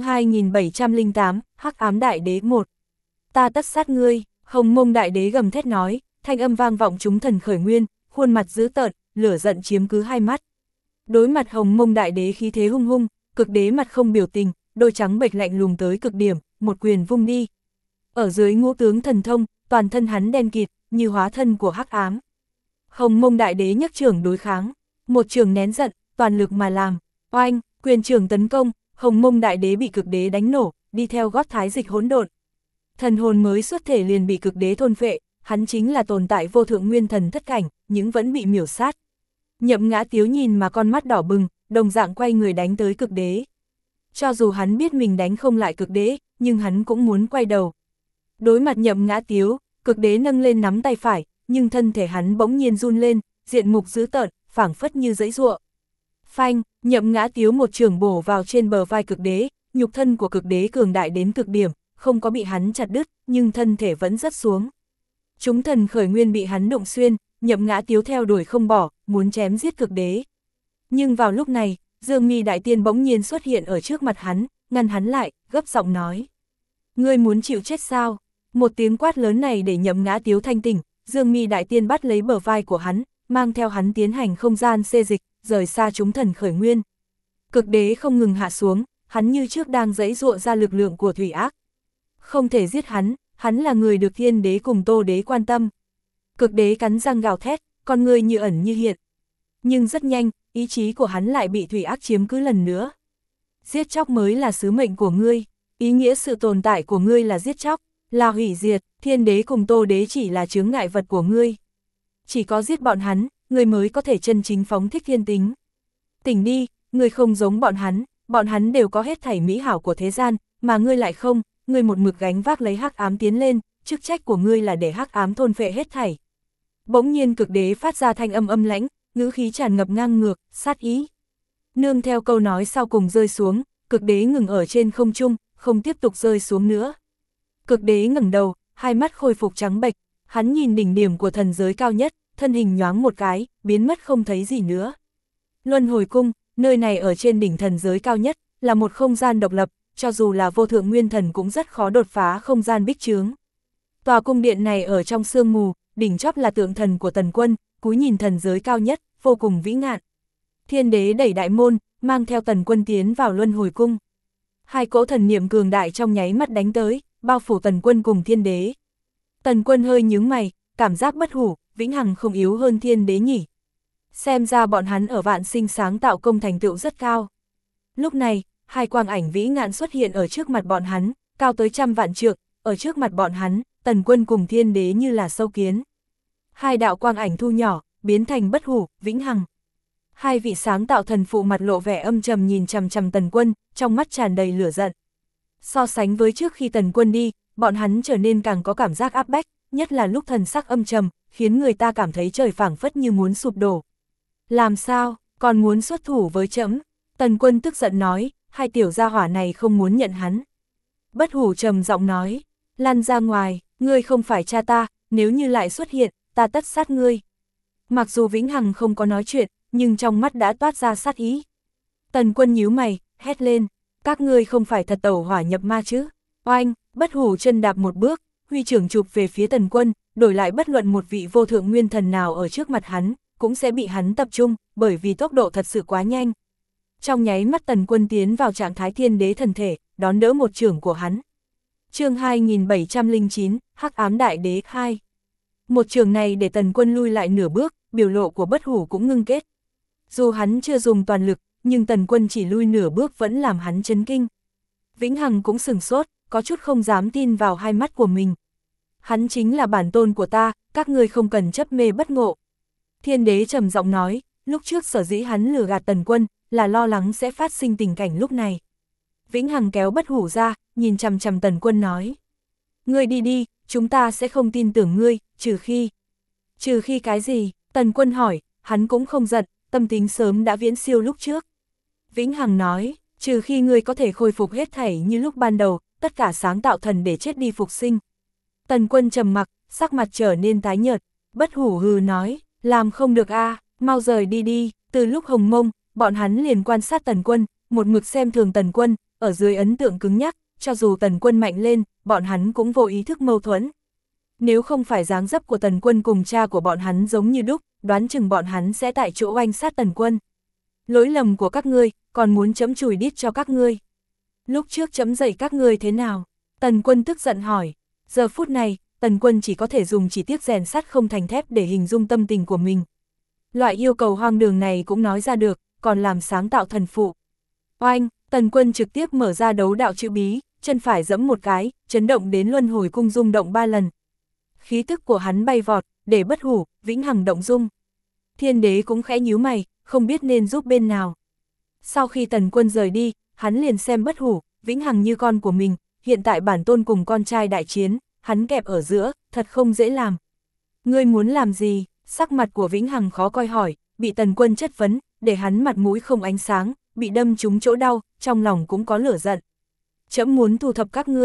2708, Hắc Ám Đại Đế 1. Ta tất sát ngươi, Hồng Mông Đại Đế gầm thét nói, thanh âm vang vọng chúng thần khởi nguyên, khuôn mặt dữ tợn, lửa giận chiếm cứ hai mắt. Đối mặt Hồng Mông Đại Đế khí thế hung hung, cực đế mặt không biểu tình, đôi trắng bệch lạnh lùng tới cực điểm, một quyền vung đi. Ở dưới ngũ tướng thần thông, toàn thân hắn đen kịt, như hóa thân của hắc ám. Hồng Mông Đại Đế nhấc trưởng đối kháng, một trường nén giận, toàn lực mà làm. Oanh, quyền trưởng tấn công, Hồng Mông Đại Đế bị cực đế đánh nổ, đi theo gót Thái Dịch Hỗn Độn. Thần hồn mới xuất thể liền bị cực đế thôn phệ, hắn chính là tồn tại vô thượng nguyên thần thất cảnh, nhưng vẫn bị miểu sát. Nhậm Ngã Tiếu nhìn mà con mắt đỏ bừng, đồng dạng quay người đánh tới cực đế. Cho dù hắn biết mình đánh không lại cực đế, nhưng hắn cũng muốn quay đầu. Đối mặt Nhậm Ngã Tiếu, cực đế nâng lên nắm tay phải, nhưng thân thể hắn bỗng nhiên run lên, diện mục dữ tợn, phảng phất như giãy giụa. Phanh, Nhậm Ngã Tiếu một trường bổ vào trên bờ vai cực đế, nhục thân của cực đế cường đại đến cực điểm, không có bị hắn chặt đứt, nhưng thân thể vẫn rất xuống. Chúng thần khởi nguyên bị hắn đụng xuyên, Nhậm Ngã Tiếu theo đuổi không bỏ, muốn chém giết cực đế. Nhưng vào lúc này, Dương Mi Đại Tiên bỗng nhiên xuất hiện ở trước mặt hắn, ngăn hắn lại, gấp giọng nói. Ngươi muốn chịu chết sao? Một tiếng quát lớn này để Nhậm Ngã Tiếu thanh tỉnh, Dương Mi Đại Tiên bắt lấy bờ vai của hắn, mang theo hắn tiến hành không gian xê dịch, rời xa chúng thần khởi nguyên. Cực đế không ngừng hạ xuống, hắn như trước đang giãy giụa ra lực lượng của thủy ác. Không thể giết hắn là người được Thiên Đế cùng Tô Đế quan tâm. Cực đế cắn răng gào thét, con người như ẩn như hiện. Nhưng rất nhanh, ý chí của hắn lại bị thủy ác chiếm cứ lần nữa. Giết chóc mới là sứ mệnh của ngươi, ý nghĩa sự tồn tại của ngươi là giết chóc, là hủy diệt, Thiên Đế cùng Tô Đế chỉ là chướng ngại vật của ngươi. Chỉ có giết bọn hắn, ngươi mới có thể chân chính phóng thích thiên tính. Tỉnh đi, ngươi không giống bọn hắn đều có hết thảy mỹ hảo của thế gian, mà ngươi lại không, ngươi một mực gánh vác lấy hắc ám tiến lên, chức trách của ngươi là để hắc ám thôn phệ hết thảy. Bỗng nhiên cực đế phát ra thanh âm âm lãnh, ngữ khí tràn ngập ngang ngược, sát ý. Nương theo câu nói sau cùng rơi xuống, cực đế ngừng ở trên không trung, không tiếp tục rơi xuống nữa. Cực đế ngẩng đầu, hai mắt khôi phục trắng bệch, hắn nhìn đỉnh điểm của thần giới cao nhất, thân hình nhoáng một cái, biến mất không thấy gì nữa. Luân hồi cung, nơi này ở trên đỉnh thần giới cao nhất, là một không gian độc lập, cho dù là vô thượng nguyên thần cũng rất khó đột phá không gian bích chướng. Tòa cung điện này ở trong sương mù, đỉnh chóp là tượng thần của Tần Quân, cúi nhìn thần giới cao nhất, vô cùng vĩ ngạn. Thiên đế đẩy đại môn, mang theo Tần Quân tiến vào luân hồi cung. Hai cỗ thần niệm cường đại trong nháy mắt đánh tới, bao phủ Tần Quân cùng thiên đế. Tần Quân hơi nhướng mày, cảm giác bất hủ, vĩnh hằng không yếu hơn thiên đế nhỉ. Xem ra bọn hắn ở vạn sinh sáng tạo công thành tựu rất cao. Lúc này, hai quang ảnh vĩ ngạn xuất hiện ở trước mặt bọn hắn, cao tới 100 vạn trượng, ở trước mặt bọn hắn, Tần Quân cùng thiên đế như là sâu kiến. Hai đạo quang ảnh thu nhỏ, biến thành bất hủ, vĩnh hằng. Hai vị sáng tạo thần phụ mặt lộ vẻ âm trầm nhìn chằm chằm Tần Quân, trong mắt tràn đầy lửa giận. So sánh với trước khi Tần Quân đi, bọn hắn trở nên càng có cảm giác áp bách, nhất là lúc thần sắc âm trầm, khiến người ta cảm thấy trời phảng phất như muốn sụp đổ. Làm sao, còn muốn xuất thủ với trẫm? Tần Quân tức giận nói, hai tiểu gia hỏa này không muốn nhận hắn. Bất hủ trầm giọng nói, lăn ra ngoài, ngươi không phải cha ta, nếu như lại xuất hiện, ta tất sát ngươi. Mặc dù vĩnh hằng không có nói chuyện, nhưng trong mắt đã toát ra sát ý. Tần Quân nhíu mày, hét lên, các ngươi không phải thật tẩu hỏa nhập ma chứ? Oanh, bất hủ chân đạp một bước, huy trưởng chụp về phía Tần Quân, đổi lại bất luận một vị vô thượng nguyên thần nào ở trước mặt hắn, cũng sẽ bị hắn tập trung, bởi vì tốc độ thật sự quá nhanh. Trong nháy mắt Tần Quân tiến vào trạng thái thiên đế thần thể, đón đỡ một chưởng của hắn. Chương 2709, Hắc Ám Đại Đế 2. Một chưởng này để Tần Quân lui lại nửa bước, biểu lộ của bất hủ cũng ngưng kết. Dù hắn chưa dùng toàn lực, nhưng Tần Quân chỉ lui nửa bước vẫn làm hắn chấn kinh. Vĩnh Hằng cũng sửng sốt, có chút không dám tin vào hai mắt của mình. Hắn chính là bản tôn của ta, các ngươi không cần chấp mê bất ngộ. Thiên đế trầm giọng nói, lúc trước sở dĩ hắn lừa gạt Tần Quân, là lo lắng sẽ phát sinh tình cảnh lúc này. Vĩnh Hằng kéo bất hủ ra, nhìn chằm chằm Tần Quân nói. Ngươi đi đi, chúng ta sẽ không tin tưởng ngươi, trừ khi... Trừ khi cái gì? Tần Quân hỏi, hắn cũng không giận, tâm tính sớm đã viễn siêu lúc trước. Vĩnh Hằng nói, trừ khi ngươi có thể khôi phục hết thảy như lúc ban đầu, tất cả sáng tạo thần để chết đi phục sinh. Tần Quân trầm mặc, sắc mặt trở nên tái nhợt, bất hủ hừ nói, làm không được a, mau rời đi đi. Từ lúc Hồng Mông, bọn hắn liền quan sát Tần Quân, một mực xem thường Tần Quân, ở dưới ấn tượng cứng nhắc, cho dù Tần Quân mạnh lên, bọn hắn cũng vô ý thức mâu thuẫn. Nếu không phải dáng dấp của Tần Quân cùng cha của bọn hắn giống như đúc, đoán chừng bọn hắn sẽ tại chỗ oanh sát Tần Quân. Lỗi lầm của các ngươi, còn muốn chấm chùi đít cho các ngươi. Lúc trước chấm dạy các ngươi thế nào? Tần Quân tức giận hỏi. Giờ phút này, Tần Quân chỉ có thể dùng chỉ tiếc rèn sắt không thành thép để hình dung tâm tình của mình. Loại yêu cầu hoang đường này cũng nói ra được, còn làm sáng tạo thần phụ. Oanh, Tần Quân trực tiếp mở ra đấu đạo chữ bí, chân phải giẫm một cái, chấn động đến luân hồi cung rung động 3 lần. Khí tức của hắn bay vọt, để bất hủ, Vĩnh Hằng động dung. Thiên đế cũng khẽ nhíu mày, không biết nên giúp bên nào. Sau khi Tần Quân rời đi, hắn liền xem bất hủ, Vĩnh Hằng như con của mình, hiện tại bản tôn cùng con trai đại chiến, hắn kẹp ở giữa, thật không dễ làm. Ngươi muốn làm gì? Sắc mặt của Vĩnh Hằng khó coi hỏi, bị Tần Quân chất vấn, để hắn mặt mũi không ánh sáng, bị đâm trúng chỗ đau, trong lòng cũng có lửa giận. Trẫm muốn thu thập các ngươi.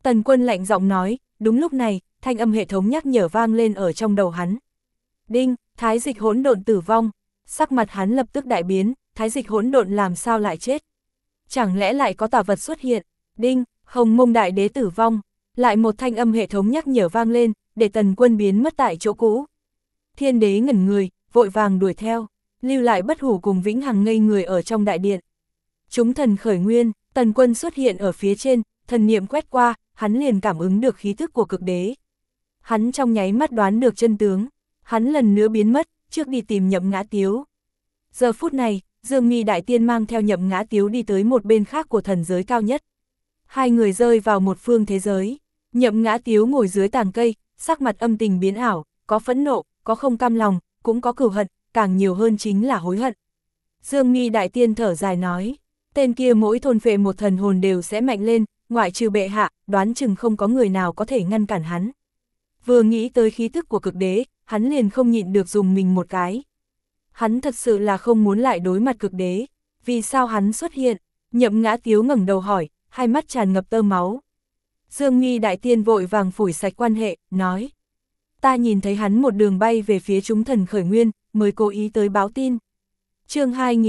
Tần Quân lạnh giọng nói, đúng lúc này, thanh âm hệ thống nhắc nhở vang lên ở trong đầu hắn. Đinh, thái dịch hỗn độn tử vong, sắc mặt hắn lập tức đại biến, thái dịch hỗn độn làm sao lại chết? Chẳng lẽ lại có tà vật xuất hiện? Đinh, Hồng Mông Đại Đế tử vong, lại một thanh âm hệ thống nhắc nhở vang lên, để Tần Quân biến mất tại chỗ cũ. Thiên đế ngẩn người, vội vàng đuổi theo, lưu lại Bất Hủ cùng Vĩnh Hằng ngây người ở trong đại điện. Chúng thần khởi nguyên, Tần Quân xuất hiện ở phía trên, thần niệm quét qua, hắn liền cảm ứng được khí thức của cực đế. Hắn trong nháy mắt đoán được chân tướng, hắn lần nữa biến mất, trước đi tìm Nhậm Ngã Tiếu. Giờ phút này, Dương Mi Đại Tiên mang theo Nhậm Ngã Tiếu đi tới một bên khác của thần giới cao nhất. Hai người rơi vào một phương thế giới, Nhậm Ngã Tiếu ngồi dưới tàng cây, sắc mặt âm tình biến ảo, có phẫn nộ, có không cam lòng, cũng có cừu hận, càng nhiều hơn chính là hối hận. Dương Mi Đại Tiên thở dài nói, tên kia mỗi thôn phệ một thần hồn đều sẽ mạnh lên, ngoại trừ bệ hạ, đoán chừng không có người nào có thể ngăn cản hắn. Vừa nghĩ tới khí thức của cực đế, hắn liền không nhịn được dùng mình một cái. Hắn thật sự là không muốn lại đối mặt cực đế, vì sao hắn xuất hiện? Nhậm Ngã Tiếu ngẩng đầu hỏi, hai mắt tràn ngập tơ máu. Dương Mi Đại Tiên vội vàng phủi sạch quan hệ, nói, ta nhìn thấy hắn một đường bay về phía chúng thần khởi nguyên, mới cố ý tới báo tin. Chương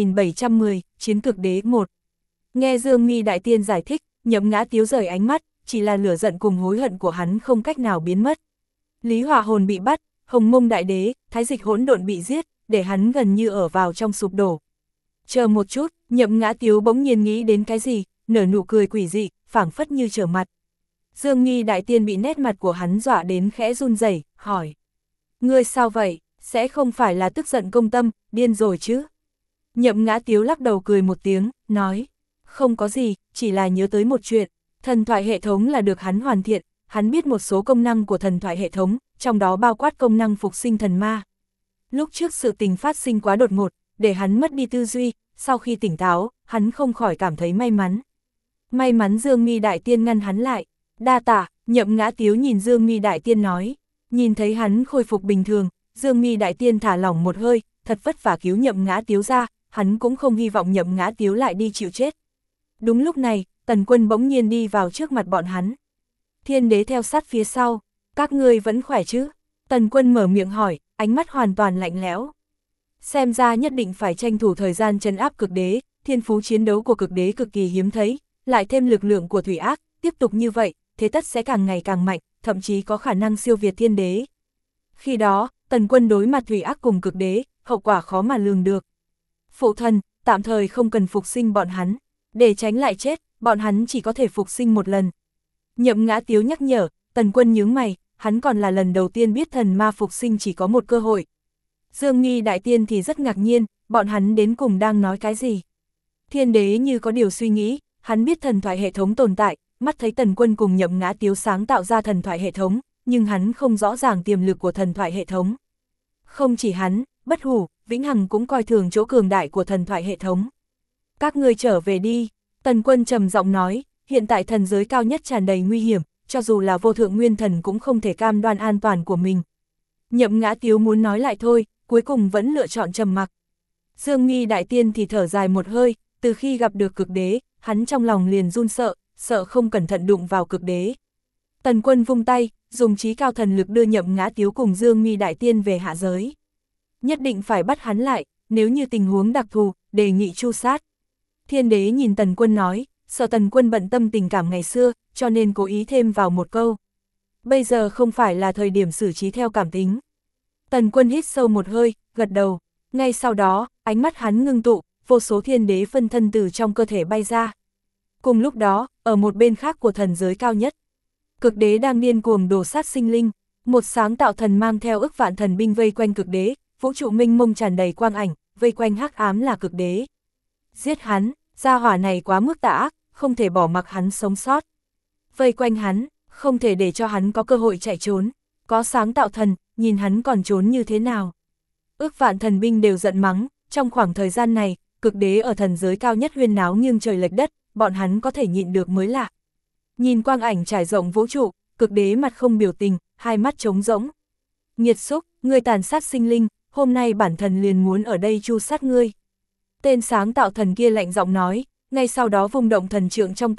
2710, Chiến cực đế 1. Nghe Dương Mi Đại Tiên giải thích, Nhậm Ngã Tiếu rời ánh mắt, chỉ là lửa giận cùng hối hận của hắn không cách nào biến mất. Lý Hỏa Hồn bị bắt, Hồng Mông Đại Đế, Thái Dịch Hỗn Độn bị giết, để hắn gần như ở vào trong sụp đổ. Chờ một chút, Nhậm Ngã Tiếu bỗng nhiên nghĩ đến cái gì, nở nụ cười quỷ dị, phảng phất như trở mặt. Dương Mi Đại Tiên bị nét mặt của hắn dọa đến khẽ run rẩy, hỏi: ngươi sao vậy, sẽ không phải là tức giận công tâm, điên rồi chứ? Nhậm Ngã Tiếu lắc đầu cười một tiếng, nói: không có gì, chỉ là nhớ tới một chuyện, thần thoại hệ thống là được hắn hoàn thiện, hắn biết một số công năng của thần thoại hệ thống, trong đó bao quát công năng phục sinh thần ma. Lúc trước sự tình phát sinh quá đột ngột, để hắn mất đi tư duy, sau khi tỉnh táo, hắn không khỏi cảm thấy may mắn. May mắn Dương Mi Đại Tiên ngăn hắn lại. Đa tạ, Nhậm Ngã Tiếu nhìn Dương Mi Đại Tiên nói. Nhìn thấy hắn khôi phục bình thường, Dương Mi Đại Tiên thả lỏng một hơi, thật vất vả cứu Nhậm Ngã Tiếu ra, hắn cũng không hy vọng Nhậm Ngã Tiếu lại đi chịu chết. Đúng lúc này, Tần Quân bỗng nhiên đi vào trước mặt bọn hắn. Thiên đế theo sát phía sau, các ngươi vẫn khỏe chứ? Tần Quân mở miệng hỏi, ánh mắt hoàn toàn lạnh lẽo. Xem ra nhất định phải tranh thủ thời gian trấn áp cực đế, thiên phú chiến đấu của cực đế cực kỳ hiếm thấy, lại thêm lực lượng của thủy ác, tiếp tục như vậy, thế tất sẽ càng ngày càng mạnh, thậm chí có khả năng siêu việt thiên đế. Khi đó, Tần Quân đối mặt thủy ác cùng cực đế, hậu quả khó mà lường được. Phụ thần, tạm thời không cần phục sinh bọn hắn, để tránh lại chết, bọn hắn chỉ có thể phục sinh một lần. Nhậm Ngã Tiếu nhắc nhở, Tần Quân nhướng mày, hắn còn là lần đầu tiên biết thần ma phục sinh chỉ có một cơ hội. Dương Mi Đại Tiên thì rất ngạc nhiên, bọn hắn đến cùng đang nói cái gì? Thiên đế như có điều suy nghĩ, hắn biết thần thoại hệ thống tồn tại, mắt thấy Tần Quân cùng Nhậm Ngã Tiếu sáng tạo ra thần thoại hệ thống, nhưng hắn không rõ ràng tiềm lực của thần thoại hệ thống. Không chỉ hắn, Bất Hủ, Vĩnh Hằng cũng coi thường chỗ cường đại của thần thoại hệ thống. Các ngươi trở về đi, Tần Quân trầm giọng nói, hiện tại thần giới cao nhất tràn đầy nguy hiểm, cho dù là vô thượng nguyên thần cũng không thể cam đoan an toàn của mình. Nhậm Ngã Tiếu muốn nói lại thôi, cuối cùng vẫn lựa chọn trầm mặc. Dương Mi Đại Tiên thì thở dài một hơi, từ khi gặp được cực đế, hắn trong lòng liền run sợ, sợ không cẩn thận đụng vào cực đế. Tần Quân vung tay, dùng trí cao thần lực đưa Nhậm Ngã Tiếu cùng Dương Mi Đại Tiên về hạ giới. Nhất định phải bắt hắn lại, nếu như tình huống đặc thù, đề nghị tru sát. Thiên đế nhìn Tần Quân nói, sợ Tần Quân bận tâm tình cảm ngày xưa, cho nên cố ý thêm vào một câu. Bây giờ không phải là thời điểm xử trí theo cảm tính. Tần Quân hít sâu một hơi, gật đầu. Ngay sau đó, ánh mắt hắn ngưng tụ, vô số thiên đế phân thân từ trong cơ thể bay ra. Cùng lúc đó, ở một bên khác của thần giới cao nhất, cực đế đang điên cuồng đổ sát sinh linh. Một sáng tạo thần mang theo ức vạn thần binh vây quanh cực đế, vũ trụ mênh mông tràn đầy quang ảnh, vây quanh hắc ám là cực đế. Giết hắn, gia hỏa này quá mức tà ác, không thể bỏ mặc hắn sống sót. Vây quanh hắn, không thể để cho hắn có cơ hội chạy trốn. Có sáng tạo thần, nhìn hắn còn trốn như thế nào. Ước vạn thần binh đều giận mắng, trong khoảng thời gian này, cực đế ở thần giới cao nhất huyên náo nghiêng trời lệch đất, bọn hắn có thể nhịn được mới lạ. Nhìn quang ảnh trải rộng vũ trụ, cực đế mặt không biểu tình, hai mắt trống rỗng. Nghiệt xúc, ngươi tàn sát sinh linh, hôm nay bản thần liền muốn ở đây tru sát ngươi. Tên sáng tạo thần kia lạnh giọng nói, ngay sau đó vung động thần trượng trong tay,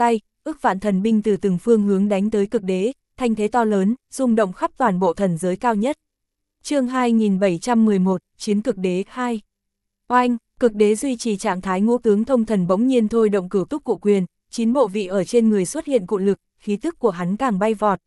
ức vạn thần binh từ từng phương hướng đánh tới cực đế, thanh thế to lớn, rung động khắp toàn bộ thần giới cao nhất. Chương 2711, Chiến cực đế 2. Oanh, cực đế duy trì trạng thái ngũ tướng thông thần bỗng nhiên thôi động cửu túc cụ quyền, 9 bộ vị ở trên người xuất hiện cụ lực, khí tức của hắn càng bay vọt.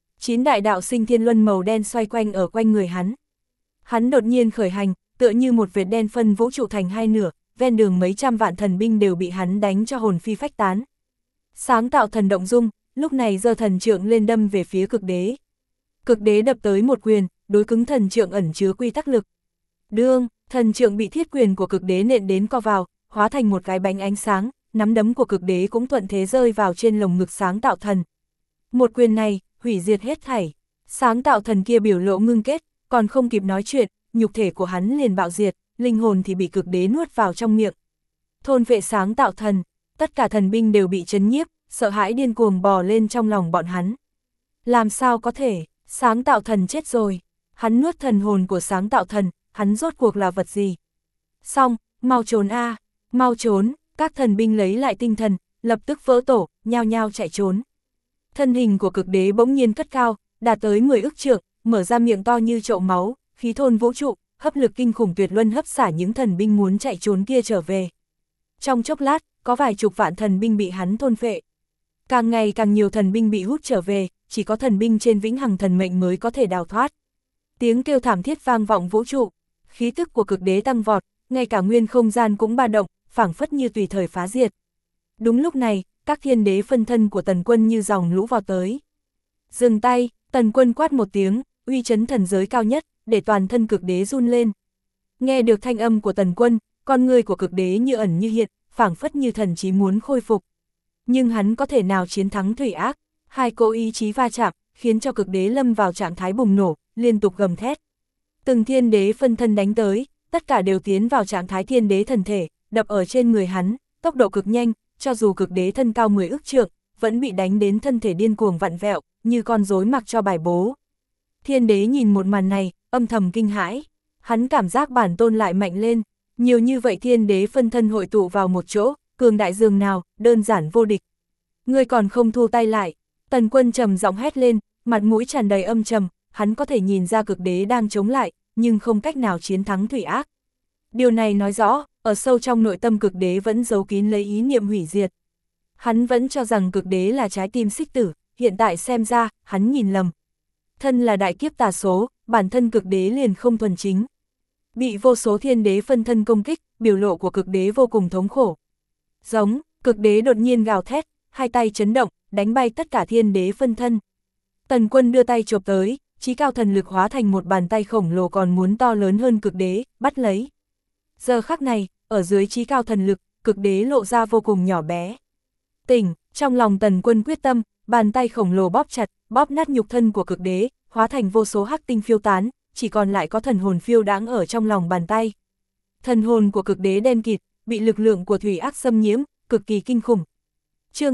9 đại đạo sinh thiên luân màu đen xoay quanh ở quanh người hắn. Hắn đột nhiên khởi hành, tựa như một vệt đen phân vũ trụ thành hai nửa, ven đường mấy trăm vạn thần binh đều bị hắn đánh cho hồn phi phách tán. Sáng tạo thần động dung, lúc này giơ thần trượng lên đâm về phía cực đế. Cực đế đập tới một quyền, đối cứng thần trượng ẩn chứa quy tắc lực. Đương, thần trượng bị thiết quyền của cực đế nện đến co vào, hóa thành một cái bánh ánh sáng, nắm đấm của cực đế cũng thuận thế rơi vào trên lồng ngực sáng tạo thần. Một quyền này, hủy diệt hết thảy. Sáng tạo thần kia biểu lộ ngưng kết, còn không kịp nói chuyện, nhục thể của hắn liền bạo diệt, linh hồn thì bị cực đế nuốt vào trong miệng. Thôn vệ sáng tạo thần, tất cả thần binh đều bị chấn nhiếp, sợ hãi điên cuồng bò lên trong lòng bọn hắn. Làm sao có thể, sáng tạo thần chết rồi, hắn nuốt thần hồn của sáng tạo thần, hắn rốt cuộc là vật gì? Xong, mau trốn a, mau trốn, các thần binh lấy lại tinh thần, lập tức vỡ tổ, nhao nhao chạy trốn. Thân hình của cực đế bỗng nhiên cất cao, đạt tới 10 ức trượng, mở ra miệng to như chậu máu, khí thôn vũ trụ, hấp lực kinh khủng tuyệt luân hấp xả những thần binh muốn chạy trốn kia trở về. Trong chốc lát, có vài chục vạn thần binh bị hắn thôn phệ. Càng ngày càng nhiều thần binh bị hút trở về, chỉ có thần binh trên vĩnh hằng thần mệnh mới có thể đào thoát. Tiếng kêu thảm thiết vang vọng vũ trụ, khí tức của cực đế tăng vọt, ngay cả nguyên không gian cũng ba động, phảng phất như tùy thời phá diệt. Đúng lúc này, các thiên đế phân thân của Tần Quân như dòng lũ vào tới. Dừng tay, Tần Quân quát một tiếng, uy chấn thần giới cao nhất, để toàn thân cực đế run lên. Nghe được thanh âm của Tần Quân, con người của cực đế như ẩn như hiện, phảng phất như thần trí muốn khôi phục. Nhưng hắn có thể nào chiến thắng thủy ác? Hai cỗ ý chí va chạm, khiến cho cực đế lâm vào trạng thái bùng nổ, liên tục gầm thét. Từng thiên đế phân thân đánh tới, tất cả đều tiến vào trạng thái thiên đế thần thể, đập ở trên người hắn, tốc độ cực nhanh, cho dù cực đế thân cao 10 ức trượng, vẫn bị đánh đến thân thể điên cuồng vặn vẹo, như con rối mặc cho bài bố. Thiên đế nhìn một màn này, âm thầm kinh hãi, hắn cảm giác bản tôn lại mạnh lên, nhiều như vậy thiên đế phân thân hội tụ vào một chỗ, cường đại dường nào, đơn giản vô địch. Ngươi còn không thu tay lại, Tần Quân trầm giọng hét lên, mặt mũi tràn đầy âm trầm, hắn có thể nhìn ra cực đế đang chống lại, nhưng không cách nào chiến thắng thủy ác. Điều này nói rõ, ở sâu trong nội tâm cực đế vẫn giấu kín lấy ý niệm hủy diệt. Hắn vẫn cho rằng cực đế là trái tim xích tử, hiện tại xem ra, hắn nhìn lầm. Thân là đại kiếp tà số, bản thân cực đế liền không thuần chính. Bị vô số thiên đế phân thân công kích, biểu lộ của cực đế vô cùng thống khổ. Giống, cực đế đột nhiên gào thét, hai tay chấn động, đánh bay tất cả thiên đế phân thân. Tần Quân đưa tay chộp tới, chí cao thần lực hóa thành một bàn tay khổng lồ còn muốn to lớn hơn cực đế, bắt lấy. Giờ khắc này, ở dưới chí cao thần lực, cực đế lộ ra vô cùng nhỏ bé. Tỉnh, trong lòng Tần Quân quyết tâm, bàn tay khổng lồ bóp chặt, bóp nát nhục thân của cực đế, hóa thành vô số hắc tinh phiêu tán, chỉ còn lại có thần hồn phiêu đáng ở trong lòng bàn tay. Thần hồn của cực đế đen kịt, bị lực lượng của thủy ác xâm nhiễm, cực kỳ kinh khủng. Chương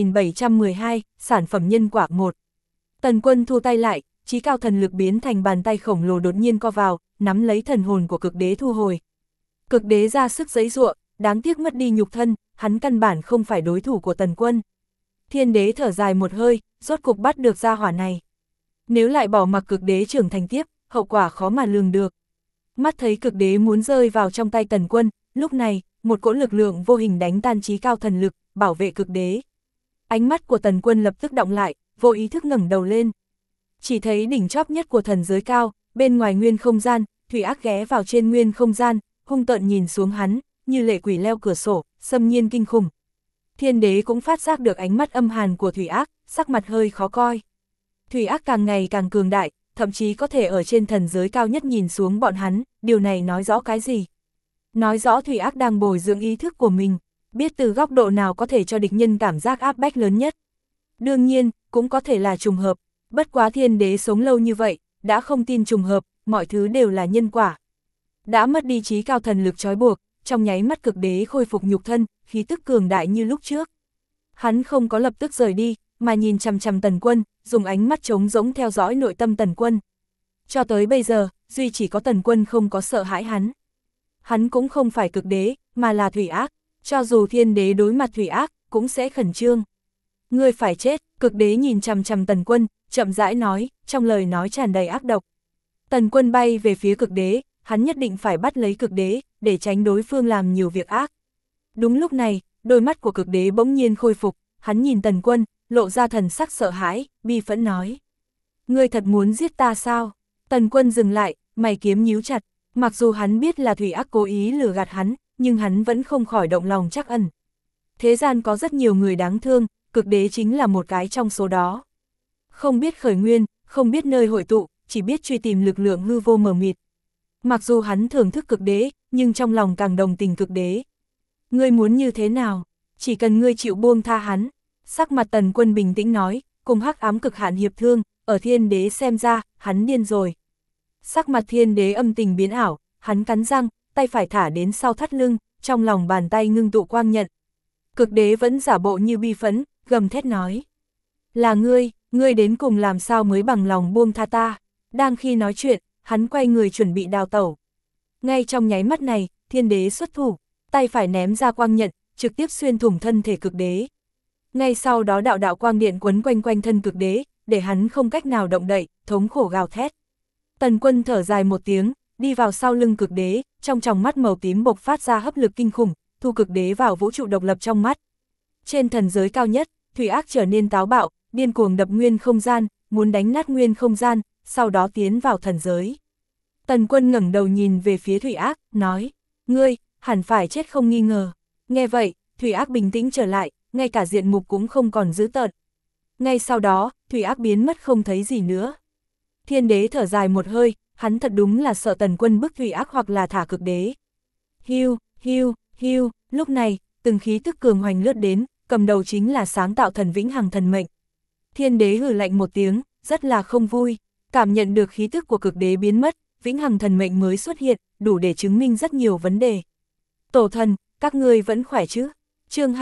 2712, sản phẩm nhân quả 1. Tần Quân thu tay lại, chí cao thần lực biến thành bàn tay khổng lồ đột nhiên co vào, nắm lấy thần hồn của cực đế thu hồi. Cực đế ra sức giãy giụa, đáng tiếc mất đi nhục thân, hắn căn bản không phải đối thủ của Tần Quân. Thiên đế thở dài một hơi, rốt cục bắt được gia hỏa này. Nếu lại bỏ mặc cực đế trưởng thành tiếp, hậu quả khó mà lường được. Mắt thấy cực đế muốn rơi vào trong tay Tần Quân, lúc này, một cỗ lực lượng vô hình đánh tan chí cao thần lực, bảo vệ cực đế. Ánh mắt của Tần Quân lập tức động lại, vô ý thức ngẩng đầu lên. Chỉ thấy đỉnh chóp nhất của thần giới cao, bên ngoài nguyên không gian, thủy ác ghé vào trên nguyên không gian, hung tợn nhìn xuống hắn, như lệ quỷ leo cửa sổ, xâm nhiên kinh khủng. Thiên đế cũng phát giác được ánh mắt âm hàn của thủy ác, sắc mặt hơi khó coi. Thủy ác càng ngày càng cường đại, thậm chí có thể ở trên thần giới cao nhất nhìn xuống bọn hắn, điều này nói rõ cái gì? Nói rõ thủy ác đang bồi dưỡng ý thức của mình, biết từ góc độ nào có thể cho địch nhân cảm giác áp bách lớn nhất. Đương nhiên, cũng có thể là trùng hợp, bất quá thiên đế sống lâu như vậy, đã không tin trùng hợp, mọi thứ đều là nhân quả. Đã mất đi chí cao thần lực trói buộc, trong nháy mắt cực đế khôi phục nhục thân, khí tức cường đại như lúc trước. Hắn không có lập tức rời đi, mà nhìn chằm chằm Tần Quân, dùng ánh mắt trống rỗng theo dõi nội tâm Tần Quân. Cho tới bây giờ, duy chỉ có Tần Quân không có sợ hãi hắn. Hắn cũng không phải cực đế, mà là thủy ác, cho dù thiên đế đối mặt thủy ác, cũng sẽ khẩn trương. Ngươi phải chết, cực đế nhìn chằm chằm Tần Quân, chậm rãi nói, trong lời nói tràn đầy ác độc. Tần Quân bay về phía cực đế, hắn nhất định phải bắt lấy cực đế, để tránh đối phương làm nhiều việc ác. Đúng lúc này, đôi mắt của cực đế bỗng nhiên khôi phục, hắn nhìn Tần Quân, lộ ra thần sắc sợ hãi, bi phẫn nói. Ngươi thật muốn giết ta sao? Tần Quân dừng lại, mày kiếm nhíu chặt, mặc dù hắn biết là Thủy Ác cố ý lừa gạt hắn, nhưng hắn vẫn không khỏi động lòng trắc ẩn. Thế gian có rất nhiều người đáng thương, cực đế chính là một cái trong số đó. Không biết khởi nguyên, không biết nơi hội tụ, chỉ biết truy tìm lực lượng hư vô mờ mịt. Mặc dù hắn thưởng thức cực đế, nhưng trong lòng càng đồng tình cực đế. Ngươi muốn như thế nào? Chỉ cần ngươi chịu buông tha hắn. Sắc mặt Tần Quân bình tĩnh nói, cùng hắc ám cực hạn hiệp thương, ở thiên đế xem ra, hắn điên rồi. Sắc mặt thiên đế âm tình biến ảo, hắn cắn răng, tay phải thả đến sau thắt lưng, trong lòng bàn tay ngưng tụ quang nhận. Cực đế vẫn giả bộ như bi phẫn, gầm thét nói. Là ngươi đến cùng làm sao mới bằng lòng buông tha ta. Đang khi nói chuyện, hắn quay người chuẩn bị đào tẩu. Ngay trong nháy mắt này, thiên đế xuất thủ, tay phải ném ra quang nhận, trực tiếp xuyên thủng thân thể cực đế. Ngay sau đó đạo đạo quang điện quấn quanh quanh thân cực đế, để hắn không cách nào động đậy, thống khổ gào thét. Tần Quân thở dài một tiếng, đi vào sau lưng cực đế, trong tròng mắt màu tím bộc phát ra hấp lực kinh khủng, thu cực đế vào vũ trụ độc lập trong mắt. Trên thần giới cao nhất, Thủy Ác trở nên táo bạo, điên cuồng đập nguyên không gian, muốn đánh nát nguyên không gian, sau đó tiến vào thần giới. Tần Quân ngẩng đầu nhìn về phía Thủy Ác, nói, ngươi, hẳn phải chết không nghi ngờ. Nghe vậy, Thủy Ác bình tĩnh trở lại, ngay cả diện mục cũng không còn dữ tợn. Ngay sau đó, Thủy Ác biến mất không thấy gì nữa. Thiên đế thở dài một hơi, hắn thật đúng là sợ Tần Quân bức Thủy Ác hoặc là thả cực đế. Hiu, hiu, hiu, lúc này, từng khí tức cường hoành lướt đến, cầm đầu chính là sáng tạo thần vĩnh hằng thần mệnh. Thiên đế hừ lạnh một tiếng, rất là không vui, cảm nhận được khí tức của cực đế biến mất, vĩnh hằng thần mệnh mới xuất hiện, đủ để chứng minh rất nhiều vấn đề. Tổ thần, các ngươi vẫn khỏe chứ? Chương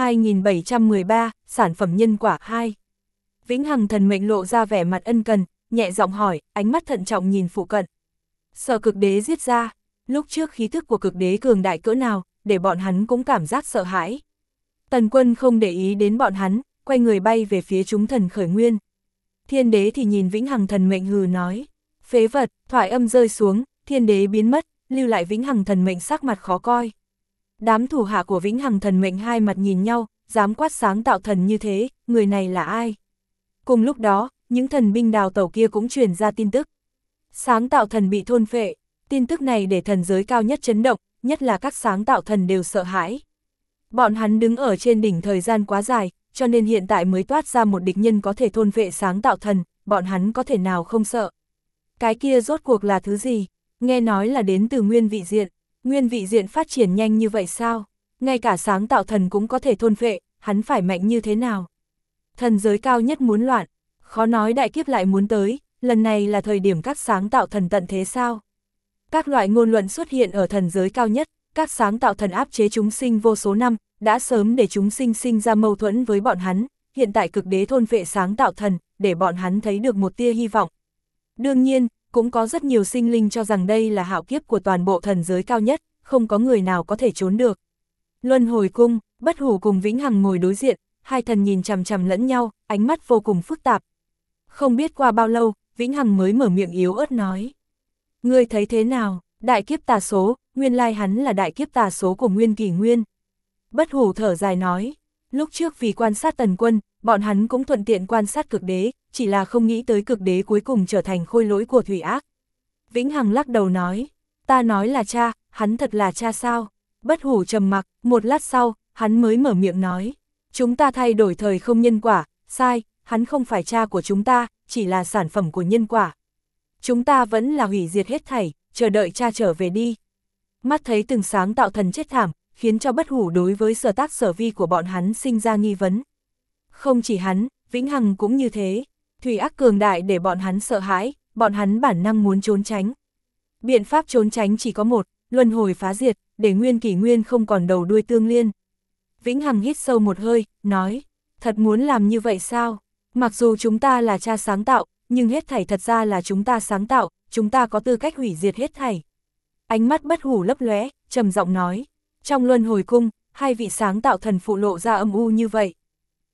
2713, sản phẩm nhân quả 2. Vĩnh hằng thần mệnh lộ ra vẻ mặt ân cần, nhẹ giọng hỏi, ánh mắt thận trọng nhìn phụ cận. Sợ cực đế giết ra, lúc trước khí thức của cực đế cường đại cỡ nào, để bọn hắn cũng cảm giác sợ hãi. Tần Quân không để ý đến bọn hắn, quay người bay về phía chúng thần khởi nguyên. Thiên đế thì nhìn vĩnh hằng thần mệnh hừ nói, phế vật, thoại âm rơi xuống, thiên đế biến mất, lưu lại vĩnh hằng thần mệnh sắc mặt khó coi. Đám thủ hạ của vĩnh hằng thần mệnh hai mặt nhìn nhau, dám quát sáng tạo thần như thế, người này là ai? Cùng lúc đó, những thần binh đào tẩu kia cũng truyền ra tin tức. Sáng tạo thần bị thôn phệ, tin tức này để thần giới cao nhất chấn động, nhất là các sáng tạo thần đều sợ hãi. Bọn hắn đứng ở trên đỉnh thời gian quá dài, cho nên hiện tại mới toát ra một địch nhân có thể thôn phệ sáng tạo thần, bọn hắn có thể nào không sợ. Cái kia rốt cuộc là thứ gì? Nghe nói là đến từ nguyên vị diện. Nguyên vị diện phát triển nhanh như vậy sao? Ngay cả sáng tạo thần cũng có thể thôn phệ, hắn phải mạnh như thế nào? Thần giới cao nhất muốn loạn, khó nói đại kiếp lại muốn tới, lần này là thời điểm các sáng tạo thần tận thế sao? Các loại ngôn luận xuất hiện ở thần giới cao nhất, các sáng tạo thần áp chế chúng sinh vô số năm, đã sớm để chúng sinh sinh ra mâu thuẫn với bọn hắn, hiện tại cực đế thôn phệ sáng tạo thần, để bọn hắn thấy được một tia hy vọng. Đương nhiên, cũng có rất nhiều sinh linh cho rằng đây là hạo kiếp của toàn bộ thần giới cao nhất, không có người nào có thể trốn được. Luân hồi cung, Bất Hủ cùng Vĩnh Hằng ngồi đối diện, hai thần nhìn chằm chằm lẫn nhau, ánh mắt vô cùng phức tạp. Không biết qua bao lâu, Vĩnh Hằng mới mở miệng yếu ớt nói. Ngươi thấy thế nào, đại kiếp tà số, nguyên lai hắn là đại kiếp tà số của nguyên kỷ nguyên. Bất Hủ thở dài nói, lúc trước vì quan sát Tần Quân, bọn hắn cũng thuận tiện quan sát cực đế, chỉ là không nghĩ tới cực đế cuối cùng trở thành khôi lỗi của Thủy Ác. Vĩnh Hằng lắc đầu nói, ta nói là cha, hắn thật là cha sao? Bất Hủ trầm mặc, một lát sau, hắn mới mở miệng nói, chúng ta thay đổi thời không nhân quả, sai, hắn không phải cha của chúng ta, chỉ là sản phẩm của nhân quả. Chúng ta vẫn là hủy diệt hết thảy, chờ đợi cha trở về đi. Mắt thấy từng sáng tạo thần chết thảm, khiến cho Bất Hủ đối với sở tác sở vi của bọn hắn sinh ra nghi vấn. Không chỉ hắn, Vĩnh Hằng cũng như thế, Thủy Ác cường đại để bọn hắn sợ hãi, bọn hắn bản năng muốn trốn tránh. Biện pháp trốn tránh chỉ có một, luân hồi phá diệt, để nguyên kỷ nguyên không còn đầu đuôi tương liên. Vĩnh Hằng hít sâu một hơi, nói, thật muốn làm như vậy sao? Mặc dù chúng ta là cha sáng tạo, nhưng hết thảy thật ra là chúng ta sáng tạo, chúng ta có tư cách hủy diệt hết thảy. Ánh mắt Bất Hủ lấp lóe, trầm giọng nói, trong luân hồi cung, hai vị sáng tạo thần phụ lộ ra âm u như vậy.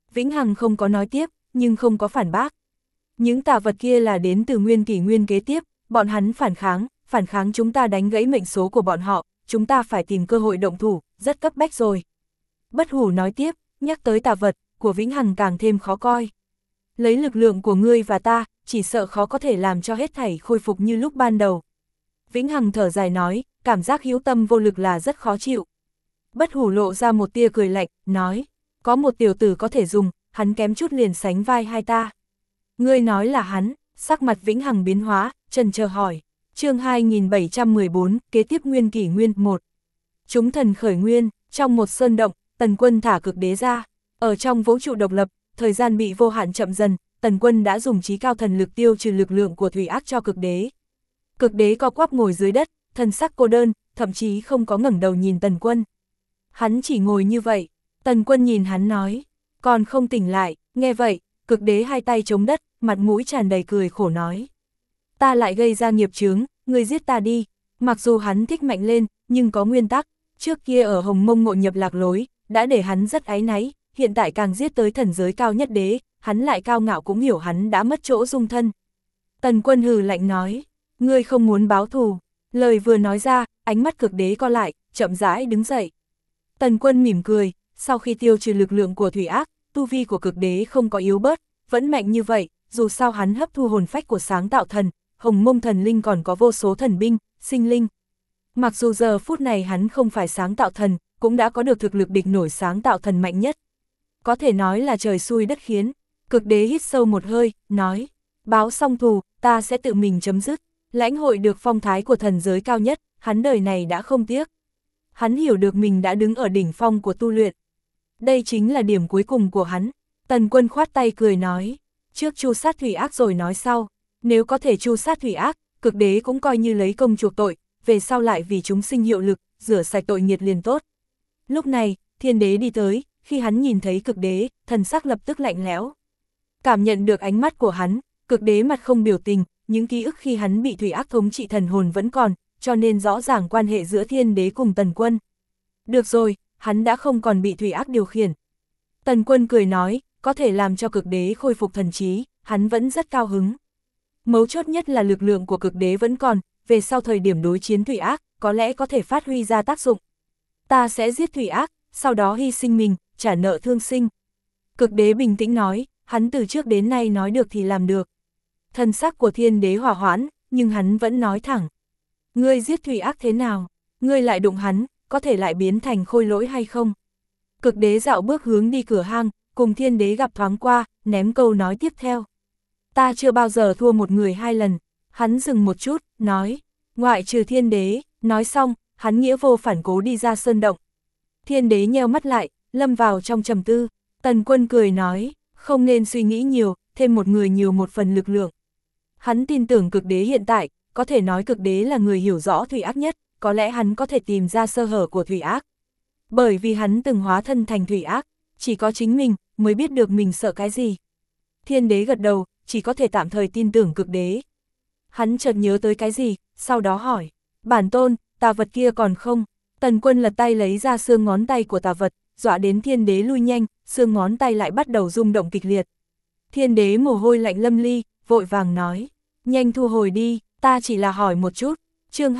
Vĩnh Hằng không có nói tiếp, nhưng không có phản bác. Những tà vật kia là đến từ nguyên kỷ nguyên kế tiếp, bọn hắn phản kháng chúng ta đánh gãy mệnh số của bọn họ, chúng ta phải tìm cơ hội động thủ, rất cấp bách rồi. Bất Hủ nói tiếp, nhắc tới tà vật, của Vĩnh Hằng càng thêm khó coi. Lấy lực lượng của ngươi và ta, chỉ sợ khó có thể làm cho hết thảy khôi phục như lúc ban đầu. Vĩnh Hằng thở dài nói, cảm giác hữu tâm vô lực là rất khó chịu. Bất Hủ lộ ra một tia cười lạnh, nói, có một tiểu tử có thể dùng, hắn kém chút liền sánh vai hai ta. Ngươi nói là hắn, sắc mặt Vĩnh Hằng biến hóa, chần chờ hỏi. Chương 2714, kế tiếp nguyên kỷ nguyên 1. Chúng thần khởi nguyên, trong một sơn động, Tần Quân thả cực đế ra. Ở trong vũ trụ độc lập, thời gian bị vô hạn chậm dần, Tần Quân đã dùng trí cao thần lực tiêu trừ lực lượng của thủy ác cho cực đế. Cực đế co quắp ngồi dưới đất, thần sắc cô đơn, thậm chí không có ngẩng đầu nhìn Tần Quân. Hắn chỉ ngồi như vậy, Tần Quân nhìn hắn nói, còn không tỉnh lại, nghe vậy, cực đế hai tay chống đất, mặt mũi tràn đầy cười khổ nói. Ta lại gây ra nghiệp chướng, ngươi giết ta đi. Mặc dù hắn thích mạnh lên, nhưng có nguyên tắc, trước kia ở Hồng Mông ngộ nhập lạc lối, đã để hắn rất áy náy, hiện tại càng giết tới thần giới cao nhất đế, hắn lại cao ngạo cũng hiểu hắn đã mất chỗ dung thân. Tần Quân hừ lạnh nói, ngươi không muốn báo thù. Lời vừa nói ra, ánh mắt cực đế co lại, chậm rãi đứng dậy. Tần Quân mỉm cười, sau khi tiêu trừ lực lượng của thủy ác, tu vi của cực đế không có yếu bớt, vẫn mạnh như vậy, dù sao hắn hấp thu hồn phách của sáng tạo thần, Hồng Mông thần linh còn có vô số thần binh, sinh linh. Mặc dù giờ phút này hắn không phải sáng tạo thần, cũng đã có được thực lực địch nổi sáng tạo thần mạnh nhất. Có thể nói là trời xui đất khiến. Cực đế hít sâu một hơi, nói, báo xong thù, ta sẽ tự mình chấm dứt. Lãnh hội được phong thái của thần giới cao nhất, hắn đời này đã không tiếc. Hắn hiểu được mình đã đứng ở đỉnh phong của tu luyện. Đây chính là điểm cuối cùng của hắn. Tần Quân khoát tay cười nói, trước tru sát thủy ác rồi nói sau. Nếu có thể tru sát thủy ác, cực đế cũng coi như lấy công chuộc tội, về sau lại vì chúng sinh hiệu lực, rửa sạch tội nghiệt liền tốt. Lúc này, thiên đế đi tới, khi hắn nhìn thấy cực đế, thần sắc lập tức lạnh lẽo. Cảm nhận được ánh mắt của hắn, cực đế mặt không biểu tình, những ký ức khi hắn bị thủy ác thống trị thần hồn vẫn còn, cho nên rõ ràng quan hệ giữa thiên đế cùng Tần Quân. Được rồi, hắn đã không còn bị thủy ác điều khiển. Tần Quân cười nói, có thể làm cho cực đế khôi phục thần trí, hắn vẫn rất cao hứng. Mấu chốt nhất là lực lượng của cực đế vẫn còn, về sau thời điểm đối chiến thủy ác, có lẽ có thể phát huy ra tác dụng. Ta sẽ giết thủy ác, sau đó hy sinh mình, trả nợ thương sinh. Cực đế bình tĩnh nói, hắn từ trước đến nay nói được thì làm được. Thần sắc của thiên đế hỏa hoãn, nhưng hắn vẫn nói thẳng. Ngươi giết thủy ác thế nào? Ngươi lại đụng hắn, có thể lại biến thành khôi lỗi hay không? Cực đế dạo bước hướng đi cửa hang, cùng thiên đế gặp thoáng qua, ném câu nói tiếp theo. Ta chưa bao giờ thua một người hai lần. Hắn dừng một chút, nói, ngoại trừ thiên đế, nói xong, hắn nghĩa vô phản cố đi ra sơn động. Thiên đế nheo mắt lại, lâm vào trong trầm tư. Tần Quân cười nói, không nên suy nghĩ nhiều, thêm một người nhiều một phần lực lượng. Hắn tin tưởng cực đế hiện tại, có thể nói cực đế là người hiểu rõ thủy ác nhất, có lẽ hắn có thể tìm ra sơ hở của thủy ác. Bởi vì hắn từng hóa thân thành thủy ác, chỉ có chính mình mới biết được mình sợ cái gì. Thiên đế gật đầu, chỉ có thể tạm thời tin tưởng cực đế. Hắn chợt nhớ tới cái gì, sau đó hỏi, bản tôn, tà vật kia còn không? Tần Quân lật tay lấy ra xương ngón tay của tà vật, dọa đến thiên đế lui nhanh, xương ngón tay lại bắt đầu rung động kịch liệt. Thiên đế mồ hôi lạnh lâm ly, vội vàng nói, nhanh thu hồi đi, ta chỉ là hỏi một chút. Chương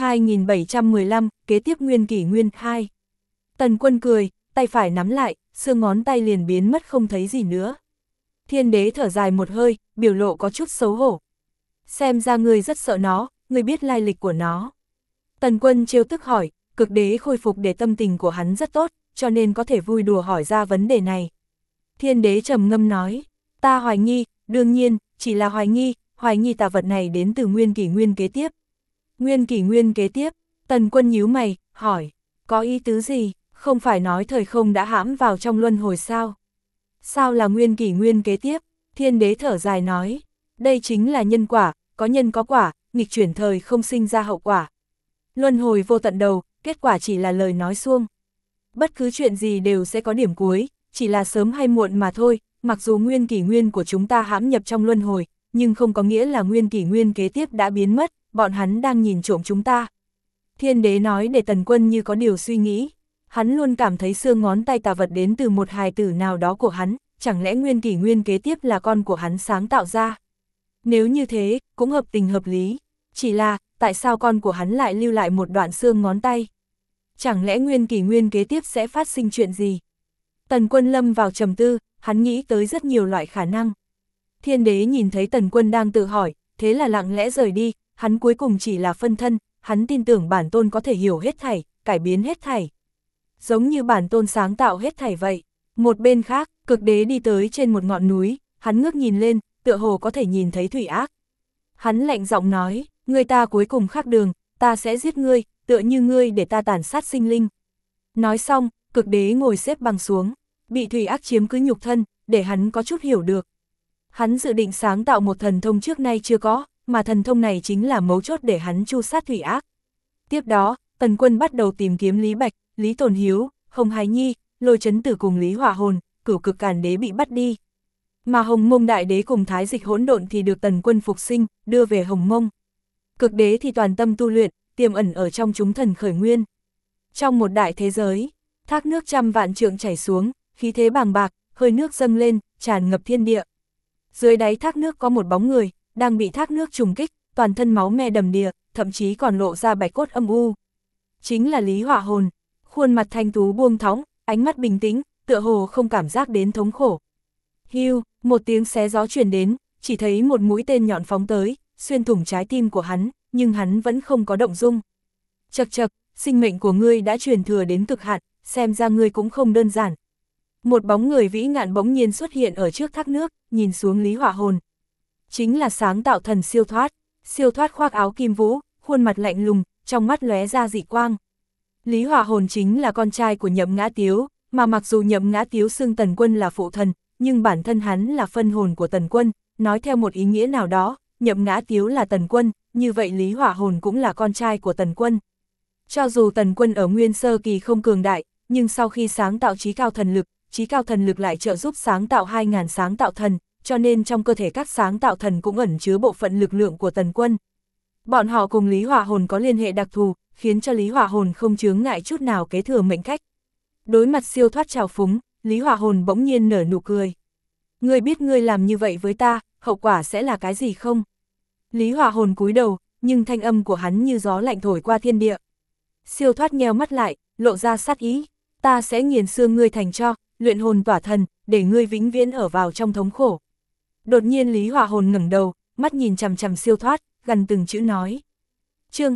2715, kế tiếp nguyên kỷ nguyên 2. Tần Quân cười, tay phải nắm lại, xương ngón tay liền biến mất không thấy gì nữa. Thiên đế thở dài một hơi, biểu lộ có chút xấu hổ. Xem ra ngươi rất sợ nó, ngươi biết lai lịch của nó. Tần Quân trêu tức hỏi, cực đế khôi phục để tâm tình của hắn rất tốt, cho nên có thể vui đùa hỏi ra vấn đề này. Thiên đế trầm ngâm nói, ta hoài nghi, đương nhiên, chỉ là hoài nghi tà vật này đến từ nguyên kỷ nguyên kế tiếp. Nguyên kỷ nguyên kế tiếp, Tần Quân nhíu mày, hỏi, có ý tứ gì, không phải nói thời không đã hãm vào trong luân hồi sao? Sao là nguyên kỷ nguyên kế tiếp? Thiên đế thở dài nói, đây chính là nhân quả, có nhân có quả, nghịch chuyển thời không sinh ra hậu quả. Luân hồi vô tận đầu, kết quả chỉ là lời nói suông. Bất cứ chuyện gì đều sẽ có điểm cuối, chỉ là sớm hay muộn mà thôi, mặc dù nguyên kỷ nguyên của chúng ta hãm nhập trong luân hồi, nhưng không có nghĩa là nguyên kỷ nguyên kế tiếp đã biến mất, bọn hắn đang nhìn trộm chúng ta. Thiên đế nói để Tần Quân như có điều suy nghĩ. Hắn luôn cảm thấy xương ngón tay tà vật đến từ một hài tử nào đó của hắn, chẳng lẽ nguyên kỷ nguyên kế tiếp là con của hắn sáng tạo ra? Nếu như thế, cũng hợp tình hợp lý. Chỉ là, tại sao con của hắn lại lưu lại một đoạn xương ngón tay? Chẳng lẽ nguyên kỷ nguyên kế tiếp sẽ phát sinh chuyện gì? Tần Quân lâm vào trầm tư, hắn nghĩ tới rất nhiều loại khả năng. Thiên đế nhìn thấy Tần Quân đang tự hỏi, thế là lặng lẽ rời đi, hắn cuối cùng chỉ là phân thân, hắn tin tưởng bản tôn có thể hiểu hết thảy, cải biến hết thảy. Giống như bản tôn sáng tạo hết thảy vậy. Một bên khác, Cực Đế đi tới trên một ngọn núi, hắn ngước nhìn lên, tựa hồ có thể nhìn thấy Thủy Ác. Hắn lạnh giọng nói, ngươi ta cuối cùng khác đường, ta sẽ giết ngươi, tựa như ngươi để ta tàn sát sinh linh. Nói xong, Cực Đế ngồi xếp bằng xuống, bị Thủy Ác chiếm cứ nhục thân, để hắn có chút hiểu được. Hắn dự định sáng tạo một thần thông trước nay chưa có, mà thần thông này chính là mấu chốt để hắn tru sát Thủy Ác. Tiếp đó, Tần Quân bắt đầu tìm kiếm Lý Bạch, Lý Tồn Hiếu, Hồng Hải Nhi, Lôi Chấn Tử cùng Lý Hỏa Hồn, Cửu Cực Càn Đế bị bắt đi. Mà Hồng Mông Đại Đế cùng Thái Dịch Hỗn Độn thì được Tần Quân phục sinh, đưa về Hồng Mông. Cực Đế thì toàn tâm tu luyện, tiềm ẩn ở trong chúng thần khởi nguyên. Trong một đại thế giới, thác nước trăm vạn trượng chảy xuống, khí thế bàng bạc, hơi nước dâng lên, tràn ngập thiên địa. Dưới đáy thác nước có một bóng người, đang bị thác nước trùng kích, toàn thân máu me đầm đìa, thậm chí còn lộ ra bạch cốt âm u. Chính là Lý Hỏa Hồn, khuôn mặt thanh tú buông thõng, ánh mắt bình tĩnh, tựa hồ không cảm giác đến thống khổ. Hiu, một tiếng xé gió truyền đến, chỉ thấy một mũi tên nhọn phóng tới, xuyên thủng trái tim của hắn, nhưng hắn vẫn không có động dung. Chậc chậc, sinh mệnh của ngươi đã truyền thừa đến cực hạn, xem ra ngươi cũng không đơn giản. Một bóng người vĩ ngạn bỗng nhiên xuất hiện ở trước thác nước, nhìn xuống Lý Hỏa Hồn. Chính là sáng tạo thần Siêu Thoát khoác áo kim vũ, khuôn mặt lạnh lùng, trong mắt lóe ra dị quang. Lý Hỏa Hồn chính là con trai của Nhậm Ngã Tiếu, mà mặc dù Nhậm Ngã Tiếu xưng Tần Quân là phụ thần, nhưng bản thân hắn là phân hồn của Tần Quân, nói theo một ý nghĩa nào đó, Nhậm Ngã Tiếu là Tần Quân, như vậy Lý Hỏa Hồn cũng là con trai của Tần Quân. Cho dù Tần Quân ở nguyên sơ kỳ không cường đại, nhưng sau khi sáng tạo trí cao thần lực lại trợ giúp sáng tạo 2000 sáng tạo thần, cho nên trong cơ thể các sáng tạo thần cũng ẩn chứa bộ phận lực lượng của Tần Quân. Bọn họ cùng Lý Hỏa Hồn có liên hệ đặc thù, khiến cho Lý Hỏa Hồn không chướng ngại chút nào kế thừa mệnh cách. Đối mặt Siêu Thoát trào phúng, Lý Hỏa Hồn bỗng nhiên nở nụ cười. Ngươi biết ngươi làm như vậy với ta, hậu quả sẽ là cái gì không? Lý Hỏa Hồn cúi đầu, nhưng thanh âm của hắn như gió lạnh thổi qua thiên địa. Siêu Thoát nheo mắt lại, lộ ra sát ý. Ta sẽ nghiền xương ngươi thành tro, luyện hồn tỏa thần, để ngươi vĩnh viễn ở vào trong thống khổ. Đột nhiên Lý Hỏa Hồn ngẩng đầu, mắt nhìn chằm chằm Siêu Thoát, gần từng chữ nói. Chương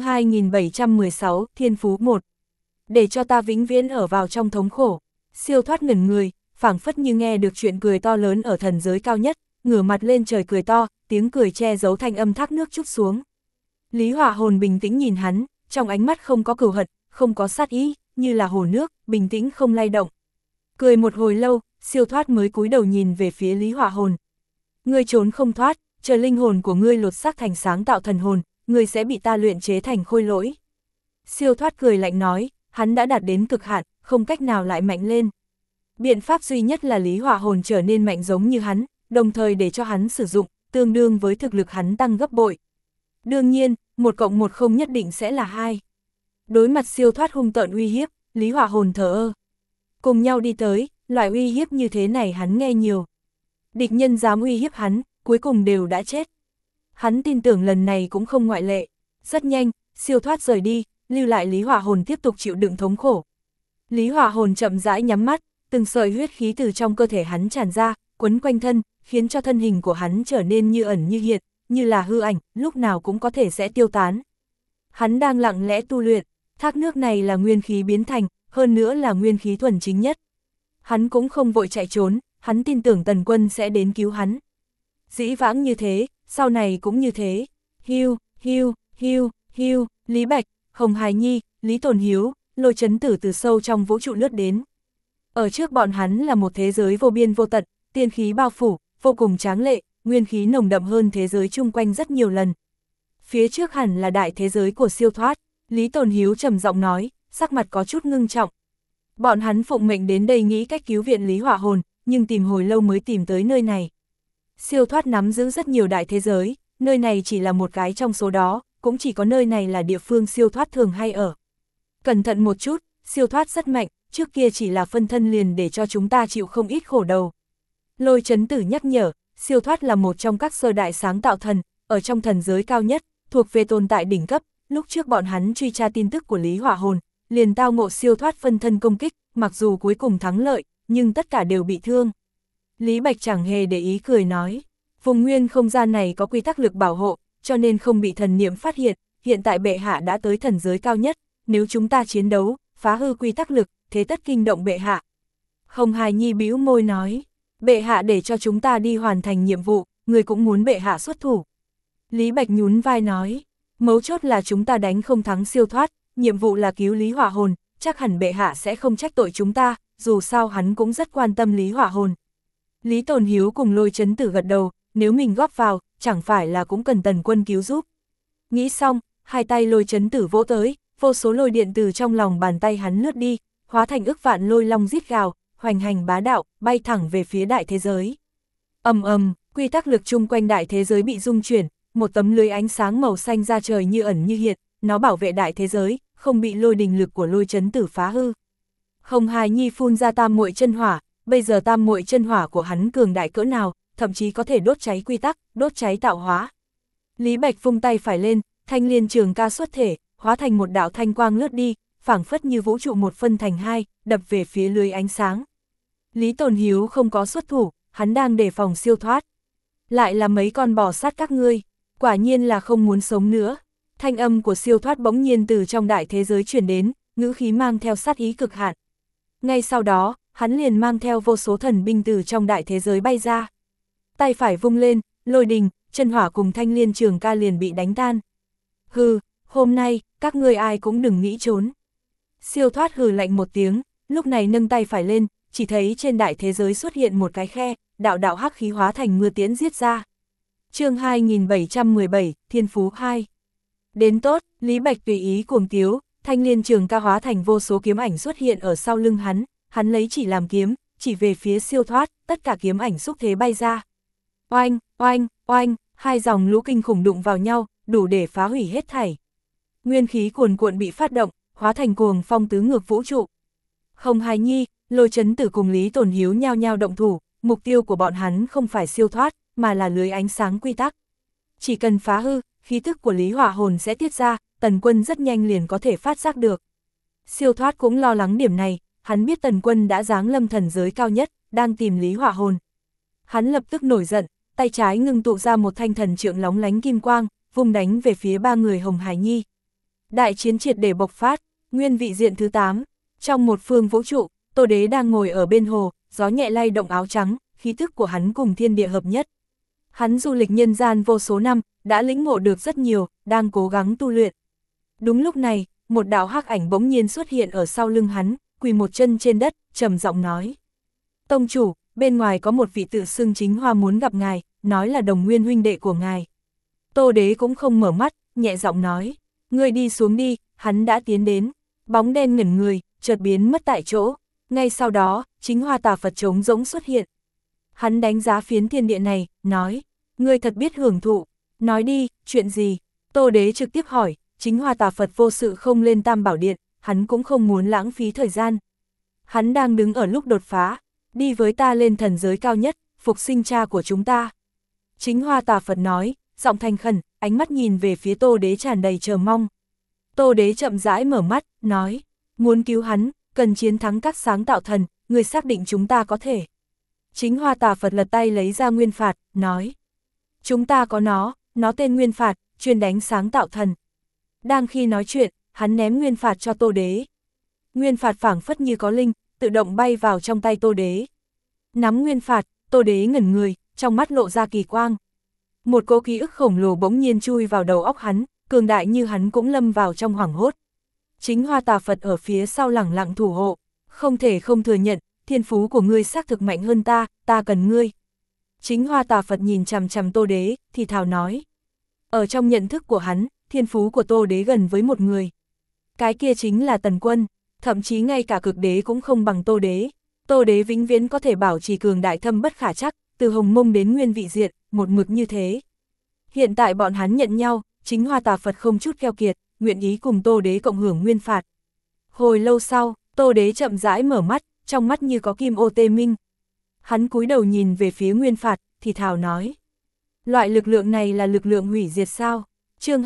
2716, Thiên Phú 1. Để cho ta vĩnh viễn ở vào trong thống khổ. Siêu Thoát ngẩn người, phảng phất như nghe được chuyện cười to lớn ở thần giới cao nhất, ngửa mặt lên trời cười to, tiếng cười che giấu thanh âm thác nước trút xuống. Lý Hỏa Hồn bình tĩnh nhìn hắn, trong ánh mắt không có cừu hận, không có sát ý, như là hồ nước, bình tĩnh không lay động. Cười một hồi lâu, Siêu Thoát mới cúi đầu nhìn về phía Lý Hỏa Hồn. Ngươi trốn không thoát, chờ linh hồn của ngươi lột xác thành sáng tạo thần hồn, ngươi sẽ bị ta luyện chế thành khôi lỗi. Siêu Thoát cười lạnh nói, hắn đã đạt đến cực hạn, không cách nào lại mạnh lên. Biện pháp duy nhất là Lý Hỏa Hồn trở nên mạnh giống như hắn, đồng thời để cho hắn sử dụng, tương đương với thực lực hắn tăng gấp bội. Đương nhiên, 1 cộng 1 không nhất định sẽ là 2. Đối mặt Siêu Thoát hung tợn uy hiếp, Lý Hỏa Hồn thờ ơ. Cùng nhau đi tới, loại uy hiếp như thế này hắn nghe nhiều. Địch nhân dám uy hiếp hắn, cuối cùng đều đã chết. Hắn tin tưởng lần này cũng không ngoại lệ. Rất nhanh, Siêu Thoát rời đi, lưu lại Lý Hỏa Hồn tiếp tục chịu đựng thống khổ. Lý Hỏa Hồn chậm rãi nhắm mắt, từng sợi huyết khí từ trong cơ thể hắn tràn ra, quấn quanh thân, khiến cho thân hình của hắn trở nên như ẩn như hiện, như là hư ảnh, lúc nào cũng có thể sẽ tiêu tán. Hắn đang lặng lẽ tu luyện, thác nước này là nguyên khí biến thành, hơn nữa là nguyên khí thuần chính nhất. Hắn cũng không vội chạy trốn, hắn tin tưởng Tần Quân sẽ đến cứu hắn. Dĩ vãng như thế, sau này cũng như thế. Hiu, hiu, hiu, hiu, Lý Bạch, Hồng Hải Nhi, Lý Tồn Hiếu, Lôi Chấn Tử từ sâu trong vũ trụ lướt đến. Ở trước bọn hắn là một thế giới vô biên vô tận, tiên khí bao phủ, vô cùng tráng lệ, nguyên khí nồng đậm hơn thế giới chung quanh rất nhiều lần. Phía trước hẳn là đại thế giới của Siêu Thoát, Lý Tồn Hiếu trầm giọng nói, sắc mặt có chút ngưng trọng. Bọn hắn phụng mệnh đến đây nghĩ cách cứu viện Lý Hỏa Hồn, nhưng tìm hồi lâu mới tìm tới nơi này. Siêu Thoát nắm giữ rất nhiều đại thế giới, nơi này chỉ là một cái trong số đó, cũng chỉ có nơi này là địa phương Siêu Thoát thường hay ở. Cẩn thận một chút, Siêu Thoát rất mạnh, trước kia chỉ là phân thân liền để cho chúng ta chịu không ít khổ đầu. Lôi Chấn Tử nhắc nhở, siêu thoát là một trong các sơ đại sáng tạo thần, ở trong thần giới cao nhất, thuộc về tồn tại đỉnh cấp, lúc trước bọn hắn truy tra tin tức của Lý Hỏa Hồn, liền tao ngộ siêu thoát phân thân công kích, mặc dù cuối cùng thắng lợi, nhưng tất cả đều bị thương. Lý Bạch chẳng hề để ý cười nói, vùng nguyên không gian này có quy tắc lực bảo hộ, cho nên không bị thần niệm phát hiện tại bệ hạ đã tới thần giới cao nhất, nếu chúng ta chiến đấu, phá hư quy tắc lực, thế tất kinh động bệ hạ. Hồng Hài Nhi bĩu môi nói, bệ hạ để cho chúng ta đi hoàn thành nhiệm vụ, người cũng muốn bệ hạ xuất thủ. Lý Bạch nhún vai nói, mấu chốt là chúng ta đánh không thắng siêu thoát, nhiệm vụ là cứu Lý Hỏa Hồn, chắc hẳn bệ hạ sẽ không trách tội chúng ta, dù sao hắn cũng rất quan tâm Lý Hỏa Hồn. Lý Tồn Hiếu cùng Lôi Chấn Tử gật đầu, nếu mình góp vào, chẳng phải là cũng cần Tần Quân cứu giúp. Nghĩ xong, hai tay Lôi Chấn Tử vỗ tới, vô số lôi điện từ trong lòng bàn tay hắn lướt đi, hóa thành ức vạn lôi long rít gào, hoành hành bá đạo, bay thẳng về phía đại thế giới. Ầm ầm, quy tắc lực chung quanh đại thế giới bị rung chuyển, một tấm lưới ánh sáng màu xanh ra trời như ẩn như hiện, nó bảo vệ đại thế giới, không bị lôi đình lực của Lôi Chấn Tử phá hư. Hồng Hài Nhi phun ra tam muội chân hỏa, bây giờ tam muội chân hỏa của hắn cường đại cỡ nào, thậm chí có thể đốt cháy quy tắc, đốt cháy tạo hóa. Lý Bạch vung tay phải lên, thanh liên trường ca xuất thể, hóa thành một đạo thanh quang lướt đi, phảng phất như vũ trụ một phân thành hai, đập về phía lưới ánh sáng. Lý Tồn Hiếu không có xuất thủ, hắn đang đề phòng siêu thoát. Lại là mấy con bò sát các ngươi, quả nhiên là không muốn sống nữa. Thanh âm của siêu thoát bỗng nhiên từ trong đại thế giới truyền đến, ngữ khí mang theo sát ý cực hạn. Ngay sau đó, hắn liền mang theo vô số thần binh từ trong đại thế giới bay ra. Tay phải vung lên, lôi đình, chân hỏa cùng thanh liên trường ca liền bị đánh tan. Hừ, hôm nay, các ngươi ai cũng đừng nghĩ trốn. Siêu thoát hừ lạnh một tiếng, lúc này nâng tay phải lên, chỉ thấy trên đại thế giới xuất hiện một cái khe, đạo đạo hắc khí hóa thành mưa tiễn giết ra. Chương 2717, Thiên Phú 2. Đến tốt, Lý Bạch tùy ý cuồng tiếu, thanh liên trường ca hóa thành vô số kiếm ảnh xuất hiện ở sau lưng hắn lấy chỉ làm kiếm, chỉ về phía siêu thoát, tất cả kiếm ảnh xúc thế bay ra. Oanh, oanh, oanh, hai dòng lũ kinh khủng đụng vào nhau, đủ để phá hủy hết thảy. Nguyên khí cuồn cuộn bị phát động, hóa thành cuồng phong tứ ngược vũ trụ. Hồng Hài Nhi, Lôi Chấn Tử cùng Lý Tồn Hiếu nhao nhao động thủ, mục tiêu của bọn hắn không phải siêu thoát, mà là lưới ánh sáng quy tắc. Chỉ cần phá hư, khí thức của Lý Hỏa Hồn sẽ tiết ra, Tần Quân rất nhanh liền có thể phát giác được. Siêu thoát cũng lo lắng điểm này, hắn biết Tần Quân đã giáng lâm thần giới cao nhất, đang tìm Lý Hỏa Hồn. Hắn lập tức nổi giận, tay trái ngưng tụ ra một thanh thần trượng lóng lánh kim quang, vung đánh về phía ba người Hồng Hải Nhi. Đại chiến triệt để bộc phát, nguyên vị diện thứ 8, trong một phương vũ trụ, Tô Đế đang ngồi ở bên hồ, gió nhẹ lay động áo trắng, khí thức của hắn cùng thiên địa hợp nhất. Hắn du lịch nhân gian vô số năm, đã lĩnh ngộ được rất nhiều, đang cố gắng tu luyện. Đúng lúc này, một đạo hắc ảnh bỗng nhiên xuất hiện ở sau lưng hắn, quỳ một chân trên đất, trầm giọng nói: "Tông chủ, bên ngoài có một vị tự xưng Chính Hoa muốn gặp ngài, nói là đồng nguyên huynh đệ của ngài." Tô Đế cũng không mở mắt, nhẹ giọng nói: "Ngươi đi xuống đi." Hắn đã tiến đến, bóng đen ngẩn người, chợt biến mất tại chỗ. Ngay sau đó, Chính Hoa Tà Phật trống rỗng xuất hiện. Hắn đánh giá phiến thiên địa này, nói: "Ngươi thật biết hưởng thụ, nói đi, chuyện gì?" Tô Đế trực tiếp hỏi. Chính Hoa Tà Phật vô sự không lên Tam Bảo Điện, hắn cũng không muốn lãng phí thời gian. Hắn đang đứng ở lúc đột phá, đi với ta lên thần giới cao nhất, phục sinh cha của chúng ta. Chính Hoa Tà Phật nói, giọng thành khẩn, ánh mắt nhìn về phía Tô Đế tràn đầy chờ mong. Tô Đế chậm rãi mở mắt, nói: "Muốn cứu hắn, cần chiến thắng các sáng tạo thần, người xác định chúng ta có thể." Chính Hoa Tà Phật lật tay lấy ra nguyên phạt, nói: "Chúng ta có nó tên nguyên phạt, chuyên đánh sáng tạo thần." Đang khi nói chuyện, hắn ném nguyên phạt cho Tô Đế. Nguyên phạt phảng phất như có linh, tự động bay vào trong tay Tô Đế. Nắm nguyên phạt, Tô Đế ngẩn người, trong mắt lộ ra kỳ quang. Một cỗ ký ức khổng lồ bỗng nhiên chui vào đầu óc hắn, cường đại như hắn cũng lâm vào trong hoảng hốt. Chính Hoa Tà Phật ở phía sau lẳng lặng thủ hộ, không thể không thừa nhận, thiên phú của ngươi xác thực mạnh hơn ta cần ngươi. Chính Hoa Tà Phật nhìn chằm chằm Tô Đế, thì thào nói. Ở trong nhận thức của hắn, thiên phú của Tô Đế gần với một người. Cái kia chính là Tần Quân, thậm chí ngay cả cực đế cũng không bằng Tô Đế. Tô Đế vĩnh viễn có thể bảo trì cường đại thâm bất khả trắc, từ Hồng Mông đến nguyên vị diện, một mực như thế. Hiện tại bọn hắn nhận nhau, Chính Hoa Tà Phật không chút keo kiệt, nguyện ý cùng Tô Đế cộng hưởng nguyên phạt. Hồi lâu sau, Tô Đế chậm rãi mở mắt, trong mắt như có kim ô tê minh. Hắn cúi đầu nhìn về phía Nguyên Phạt, thì thào nói. Loại lực lượng này là lực lượng hủy diệt sao? Chương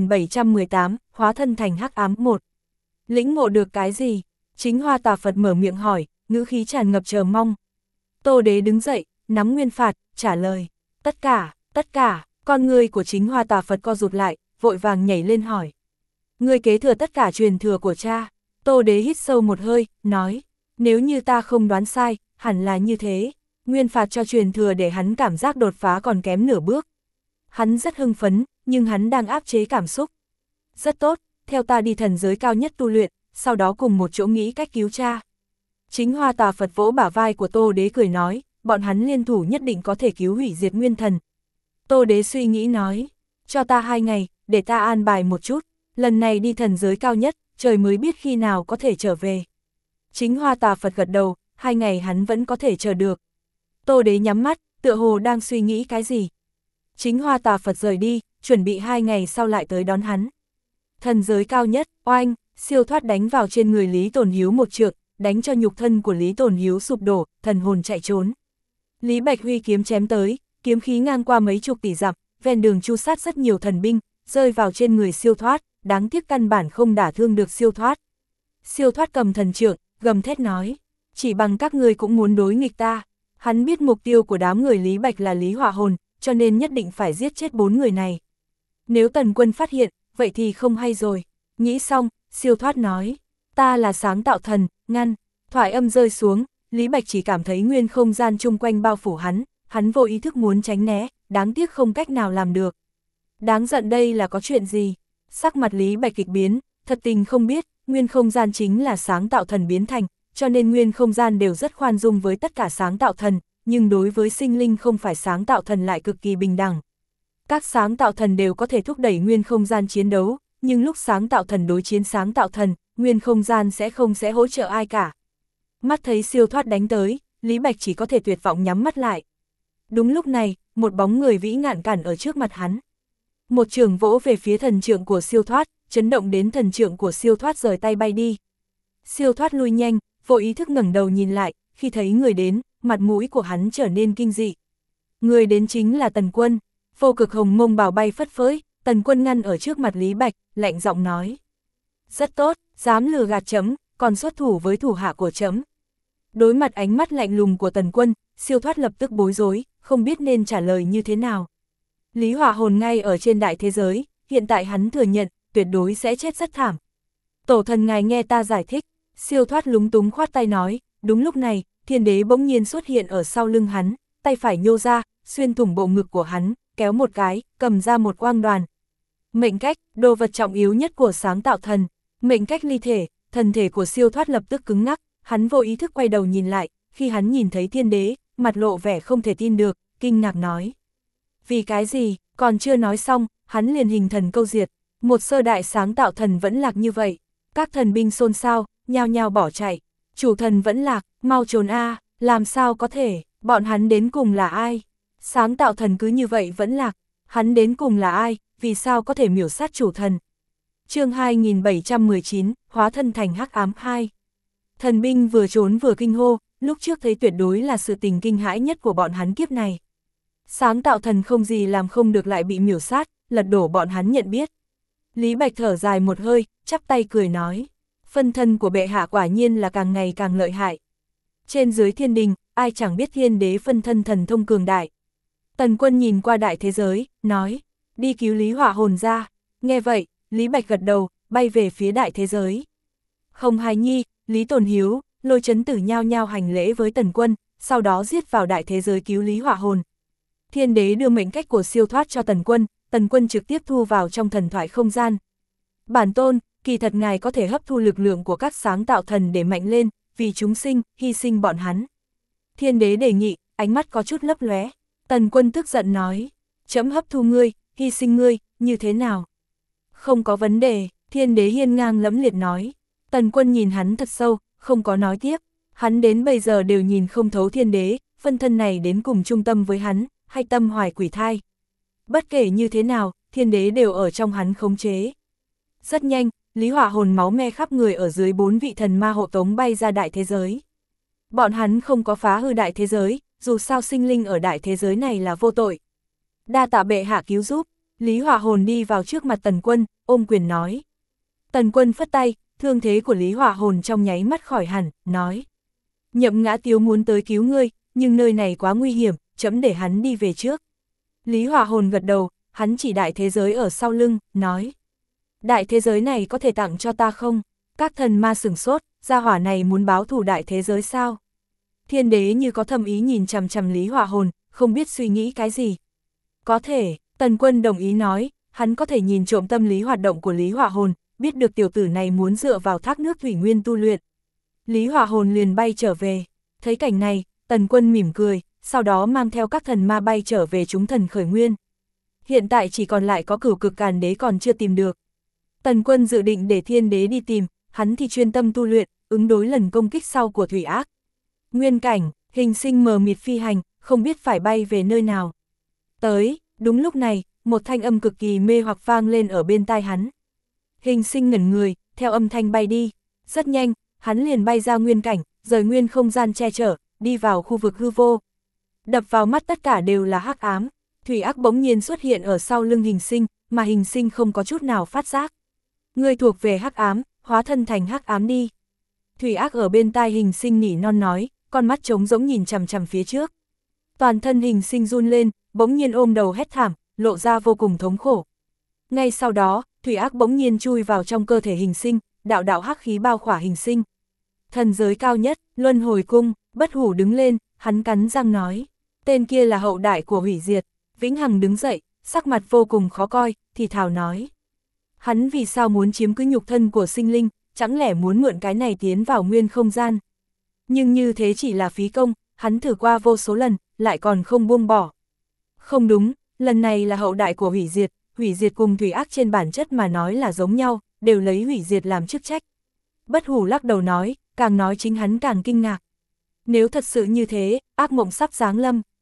2718, hóa thân thành hắc ám 1. Lĩnh ngộ được cái gì? Chính Hoa Tà Phật mở miệng hỏi, ngữ khí tràn ngập chờ mong. Tô Đế đứng dậy, nắm Nguyên Phạt, trả lời. Tất cả, con người của chính Hoa Tà Phật co rụt lại, vội vàng nhảy lên hỏi. Ngươi kế thừa tất cả truyền thừa của cha. Tô Đế hít sâu một hơi, nói. Nếu như ta không đoán sai, hẳn là như thế. Nguyên Phạt cho truyền thừa để hắn cảm giác đột phá còn kém nửa bước. Hắn rất hưng phấn, nhưng hắn đang áp chế cảm xúc. Rất tốt, theo ta đi thần giới cao nhất tu luyện, sau đó cùng một chỗ nghĩ cách cứu cha. Chính Hoa Tà Phật vỗ bả vai của Tô Đế cười nói, bọn hắn liên thủ nhất định có thể cứu hủy diệt nguyên thần. Tô Đế suy nghĩ nói, cho ta 2 ngày, để ta an bài một chút, lần này đi thần giới cao nhất, trời mới biết khi nào có thể trở về. Chính Hoa Tà Phật gật đầu, 2 ngày hắn vẫn có thể chờ được. Tô Đế nhắm mắt, tựa hồ đang suy nghĩ cái gì. Chính Hoa Tà Phật rời đi, chuẩn bị 2 ngày sau lại tới đón hắn. Thần giới cao nhất, oanh, siêu thoát đánh vào trên người Lý Tồn Hiếu một trượng, đánh cho nhục thân của Lý Tồn Hiếu sụp đổ, thần hồn chạy trốn. Lý Bạch huy kiếm chém tới, kiếm khí ngang qua mấy chục tỷ dặm, ven đường chu sát rất nhiều thần binh, rơi vào trên người siêu thoát, đáng tiếc căn bản không đả thương được siêu thoát. Siêu thoát cầm thần trượng, gầm thét nói, chỉ bằng các ngươi cũng muốn đối nghịch ta. Hắn biết mục tiêu của đám người Lý Bạch là Lý Hỏa Hồn, cho nên nhất định phải giết chết 4 người này. Nếu Tần Quân phát hiện, vậy thì không hay rồi. Nghĩ xong, siêu thoát nói, ta là sáng tạo thần, ngăn. Thoại âm rơi xuống, Lý Bạch chỉ cảm thấy nguyên không gian chung quanh bao phủ hắn vô ý thức muốn tránh né, đáng tiếc không cách nào làm được. Đáng giận đây là có chuyện gì? Sắc mặt Lý Bạch kịch biến, thật tình không biết, nguyên không gian chính là sáng tạo thần biến thành, cho nên nguyên không gian đều rất khoan dung với tất cả sáng tạo thần, nhưng đối với sinh linh không phải sáng tạo thần lại cực kỳ bình đẳng. Các sáng tạo thần đều có thể thúc đẩy nguyên không gian chiến đấu, nhưng lúc sáng tạo thần đối chiến sáng tạo thần, nguyên không gian sẽ hỗ trợ ai cả. Mắt thấy siêu thoát đánh tới, Lý Bạch chỉ có thể tuyệt vọng nhắm mắt lại. Đúng lúc này, một bóng người vĩ ngạn cản ở trước mặt hắn. Một trường vỗ về phía thần trượng của siêu thoát, chấn động đến thần trượng của siêu thoát rời tay bay đi. Siêu thoát lui nhanh, vô ý thức ngẩng đầu nhìn lại, khi thấy người đến, mặt mũi của hắn trở nên kinh dị. Người đến chính là Tần Quân, vô cực hồng mông bào bay phất phới, Tần Quân ngăn ở trước mặt Lý Bạch, lạnh giọng nói. Rất tốt, dám lừa gạt chấm, còn xuất thủ với thủ hạ của chấm. Đối mặt ánh mắt lạnh lùng của Tần Quân, siêu thoát lập tức bối rối, không biết nên trả lời như thế nào. Lý Hỏa Hồn ngay ở trên đại thế giới, hiện tại hắn thừa nhận, tuyệt đối sẽ chết rất thảm. Tổ thần ngài nghe ta giải thích, siêu thoát lúng túng khoát tay nói, đúng lúc này, Thiên Đế bỗng nhiên xuất hiện ở sau lưng hắn, tay phải nhô ra, xuyên thủng bộ ngực của hắn, kéo một cái, cầm ra một quang đoàn. Mệnh cách, đồ vật trọng yếu nhất của sáng tạo thần, mệnh cách ly thể, thần thể của siêu thoát lập tức cứng ngắc, hắn vô ý thức quay đầu nhìn lại, khi hắn nhìn thấy Thiên Đế, mặt lộ vẻ không thể tin được, kinh ngạc nói. Vì cái gì, còn chưa nói xong, hắn liền hình thần câu diệt, một sơ đại sáng tạo thần vẫn lạc như vậy. Các thần binh xôn xao, nhao nhao bỏ chạy, chủ thần vẫn lạc, mau trốn a, làm sao có thể, bọn hắn đến cùng là ai? Sáng tạo thần cứ như vậy vẫn lạc, hắn đến cùng là ai, vì sao có thể miểu sát chủ thần? Chương 2719, hóa thân thành hắc ám 2. Thần binh vừa trốn vừa kinh hô, lúc trước thấy tuyệt đối là sự tình kinh hãi nhất của bọn hắn kiếp này. Sáng tạo thần không gì làm không được lại bị miểu sát, lật đổ bọn hắn nhận biết. Lý Bạch thở dài một hơi, chắp tay cười nói, phân thân của bệ hạ quả nhiên là càng ngày càng lợi hại. Trên dưới thiên đình, ai chẳng biết Thiên Đế phân thân thần thông cường đại. Tần Quân nhìn qua đại thế giới, nói, đi cứu Lý Hỏa Hồn ra. Nghe vậy, Lý Bạch gật đầu, bay về phía đại thế giới. Hồng Hải Nhi, Lý Tồn Hiếu, Lôi Chấn Tử nhao nhao hành lễ với Tần Quân, sau đó giết vào đại thế giới cứu Lý Hỏa Hồn. Thiên Đế đưa mệnh cách của siêu thoát cho Tần Quân trực tiếp thu vào trong thần thoại không gian. Bản tôn, kỳ thật ngài có thể hấp thu lực lượng của các sáng tạo thần để mạnh lên, vì chúng sinh, hy sinh bọn hắn. Thiên Đế đề nghị, ánh mắt có chút lấp lóe. Tần Quân tức giận nói, chấm hấp thu ngươi, hy sinh ngươi, như thế nào? Không có vấn đề, Thiên Đế hiên ngang lẫm liệt nói. Tần Quân nhìn hắn thật sâu, không có nói tiếp. Hắn đến bây giờ đều nhìn không thấu Thiên Đế, phân thân này đến cùng trung tâm với hắn, hay tâm hoài quỷ thai. Bất kể như thế nào, Thiên Đế đều ở trong hắn khống chế. Rất nhanh, Lý Hỏa Hồn máu me khắp người ở dưới 4 vị thần ma hộ tống bay ra đại thế giới. Bọn hắn không có phá hư đại thế giới, dù sao sinh linh ở đại thế giới này là vô tội. Đa tạ bệ hạ cứu giúp. Lý Hỏa Hồn đi vào trước mặt Tần Quân, ôm quyền nói. Tần Quân phất tay, thương thế của Lý Hỏa Hồn trong nháy mắt khỏi hẳn, nói. Nhậm Ngã Tiếu muốn tới cứu ngươi, nhưng nơi này quá nguy hiểm, chấm để hắn đi về trước. Lý Hỏa Hồn gật đầu, hắn chỉ đại thế giới ở sau lưng, nói. Đại thế giới này có thể tặng cho ta không? Các thần ma sửng sốt, gia hỏa này muốn báo thù đại thế giới sao? Thiên đế như có thâm ý nhìn chằm chằm Lý Hỏa Hồn, không biết suy nghĩ cái gì. Có thể, Tần Quân đồng ý nói, hắn có thể nhìn trộm tâm lý hoạt động của Lý Hỏa Hồn, biết được tiểu tử này muốn dựa vào thác nước thủy nguyên tu luyện. Lý Hỏa Hồn liền bay trở về, thấy cảnh này, Tần Quân mỉm cười, sau đó mang theo các thần ma bay trở về chúng thần khởi nguyên. Hiện tại chỉ còn lại có Cửu Cực Càn Đế còn chưa tìm được. Tần Quân dự định để Thiên Đế đi tìm, hắn thì chuyên tâm tu luyện, ứng đối lần công kích sau của Thủy Ác. Nguyên cảnh, Hình Sinh mờ mịt phi hành, không biết phải bay về nơi nào. Tới, đúng lúc này, một thanh âm cực kỳ mê hoặc vang lên ở bên tai hắn. Hình Sinh ngẩn người, theo âm thanh bay đi. Rất nhanh, hắn liền bay ra nguyên cảnh, rời nguyên không gian che chở, đi vào khu vực hư vô. Đập vào mắt tất cả đều là hắc ám. Thủy Ác bỗng nhiên xuất hiện ở sau lưng Hình Sinh, mà Hình Sinh không có chút nào phát giác. Ngươi thuộc về hắc ám, hóa thân thành hắc ám đi. Thủy Ác ở bên tai Hình Sinh nỉ non nói, con mắt trống rỗng nhìn chằm chằm phía trước. Toàn thân Hình Sinh run lên, bỗng nhiên ôm đầu hét thảm, lộ ra vô cùng thống khổ. Ngay sau đó, Thủy Ác bỗng nhiên chui vào trong cơ thể Hình Sinh, đạo đạo hắc khí bao khỏa Hình Sinh. Thần giới cao nhất, Luân Hồi Cung, Bất Hủ đứng lên, hắn cắn răng nói, tên kia là hậu đại của hủy diệt. Vĩnh Hằng đứng dậy, sắc mặt vô cùng khó coi, thì thào nói. Hắn vì sao muốn chiếm cứ nhục thân của sinh linh, chẳng lẽ muốn mượn cái này tiến vào nguyên không gian. Nhưng như thế chỉ là phí công, hắn thử qua vô số lần, lại còn không buông bỏ. Không đúng, lần này là hậu đại của hủy diệt cùng Thủy Ác trên bản chất mà nói là giống nhau, đều lấy hủy diệt làm chức trách. Bất Hủ lắc đầu nói, càng nói chính hắn càng kinh ngạc. Nếu thật sự như thế, ác mộng sắp giáng lâm.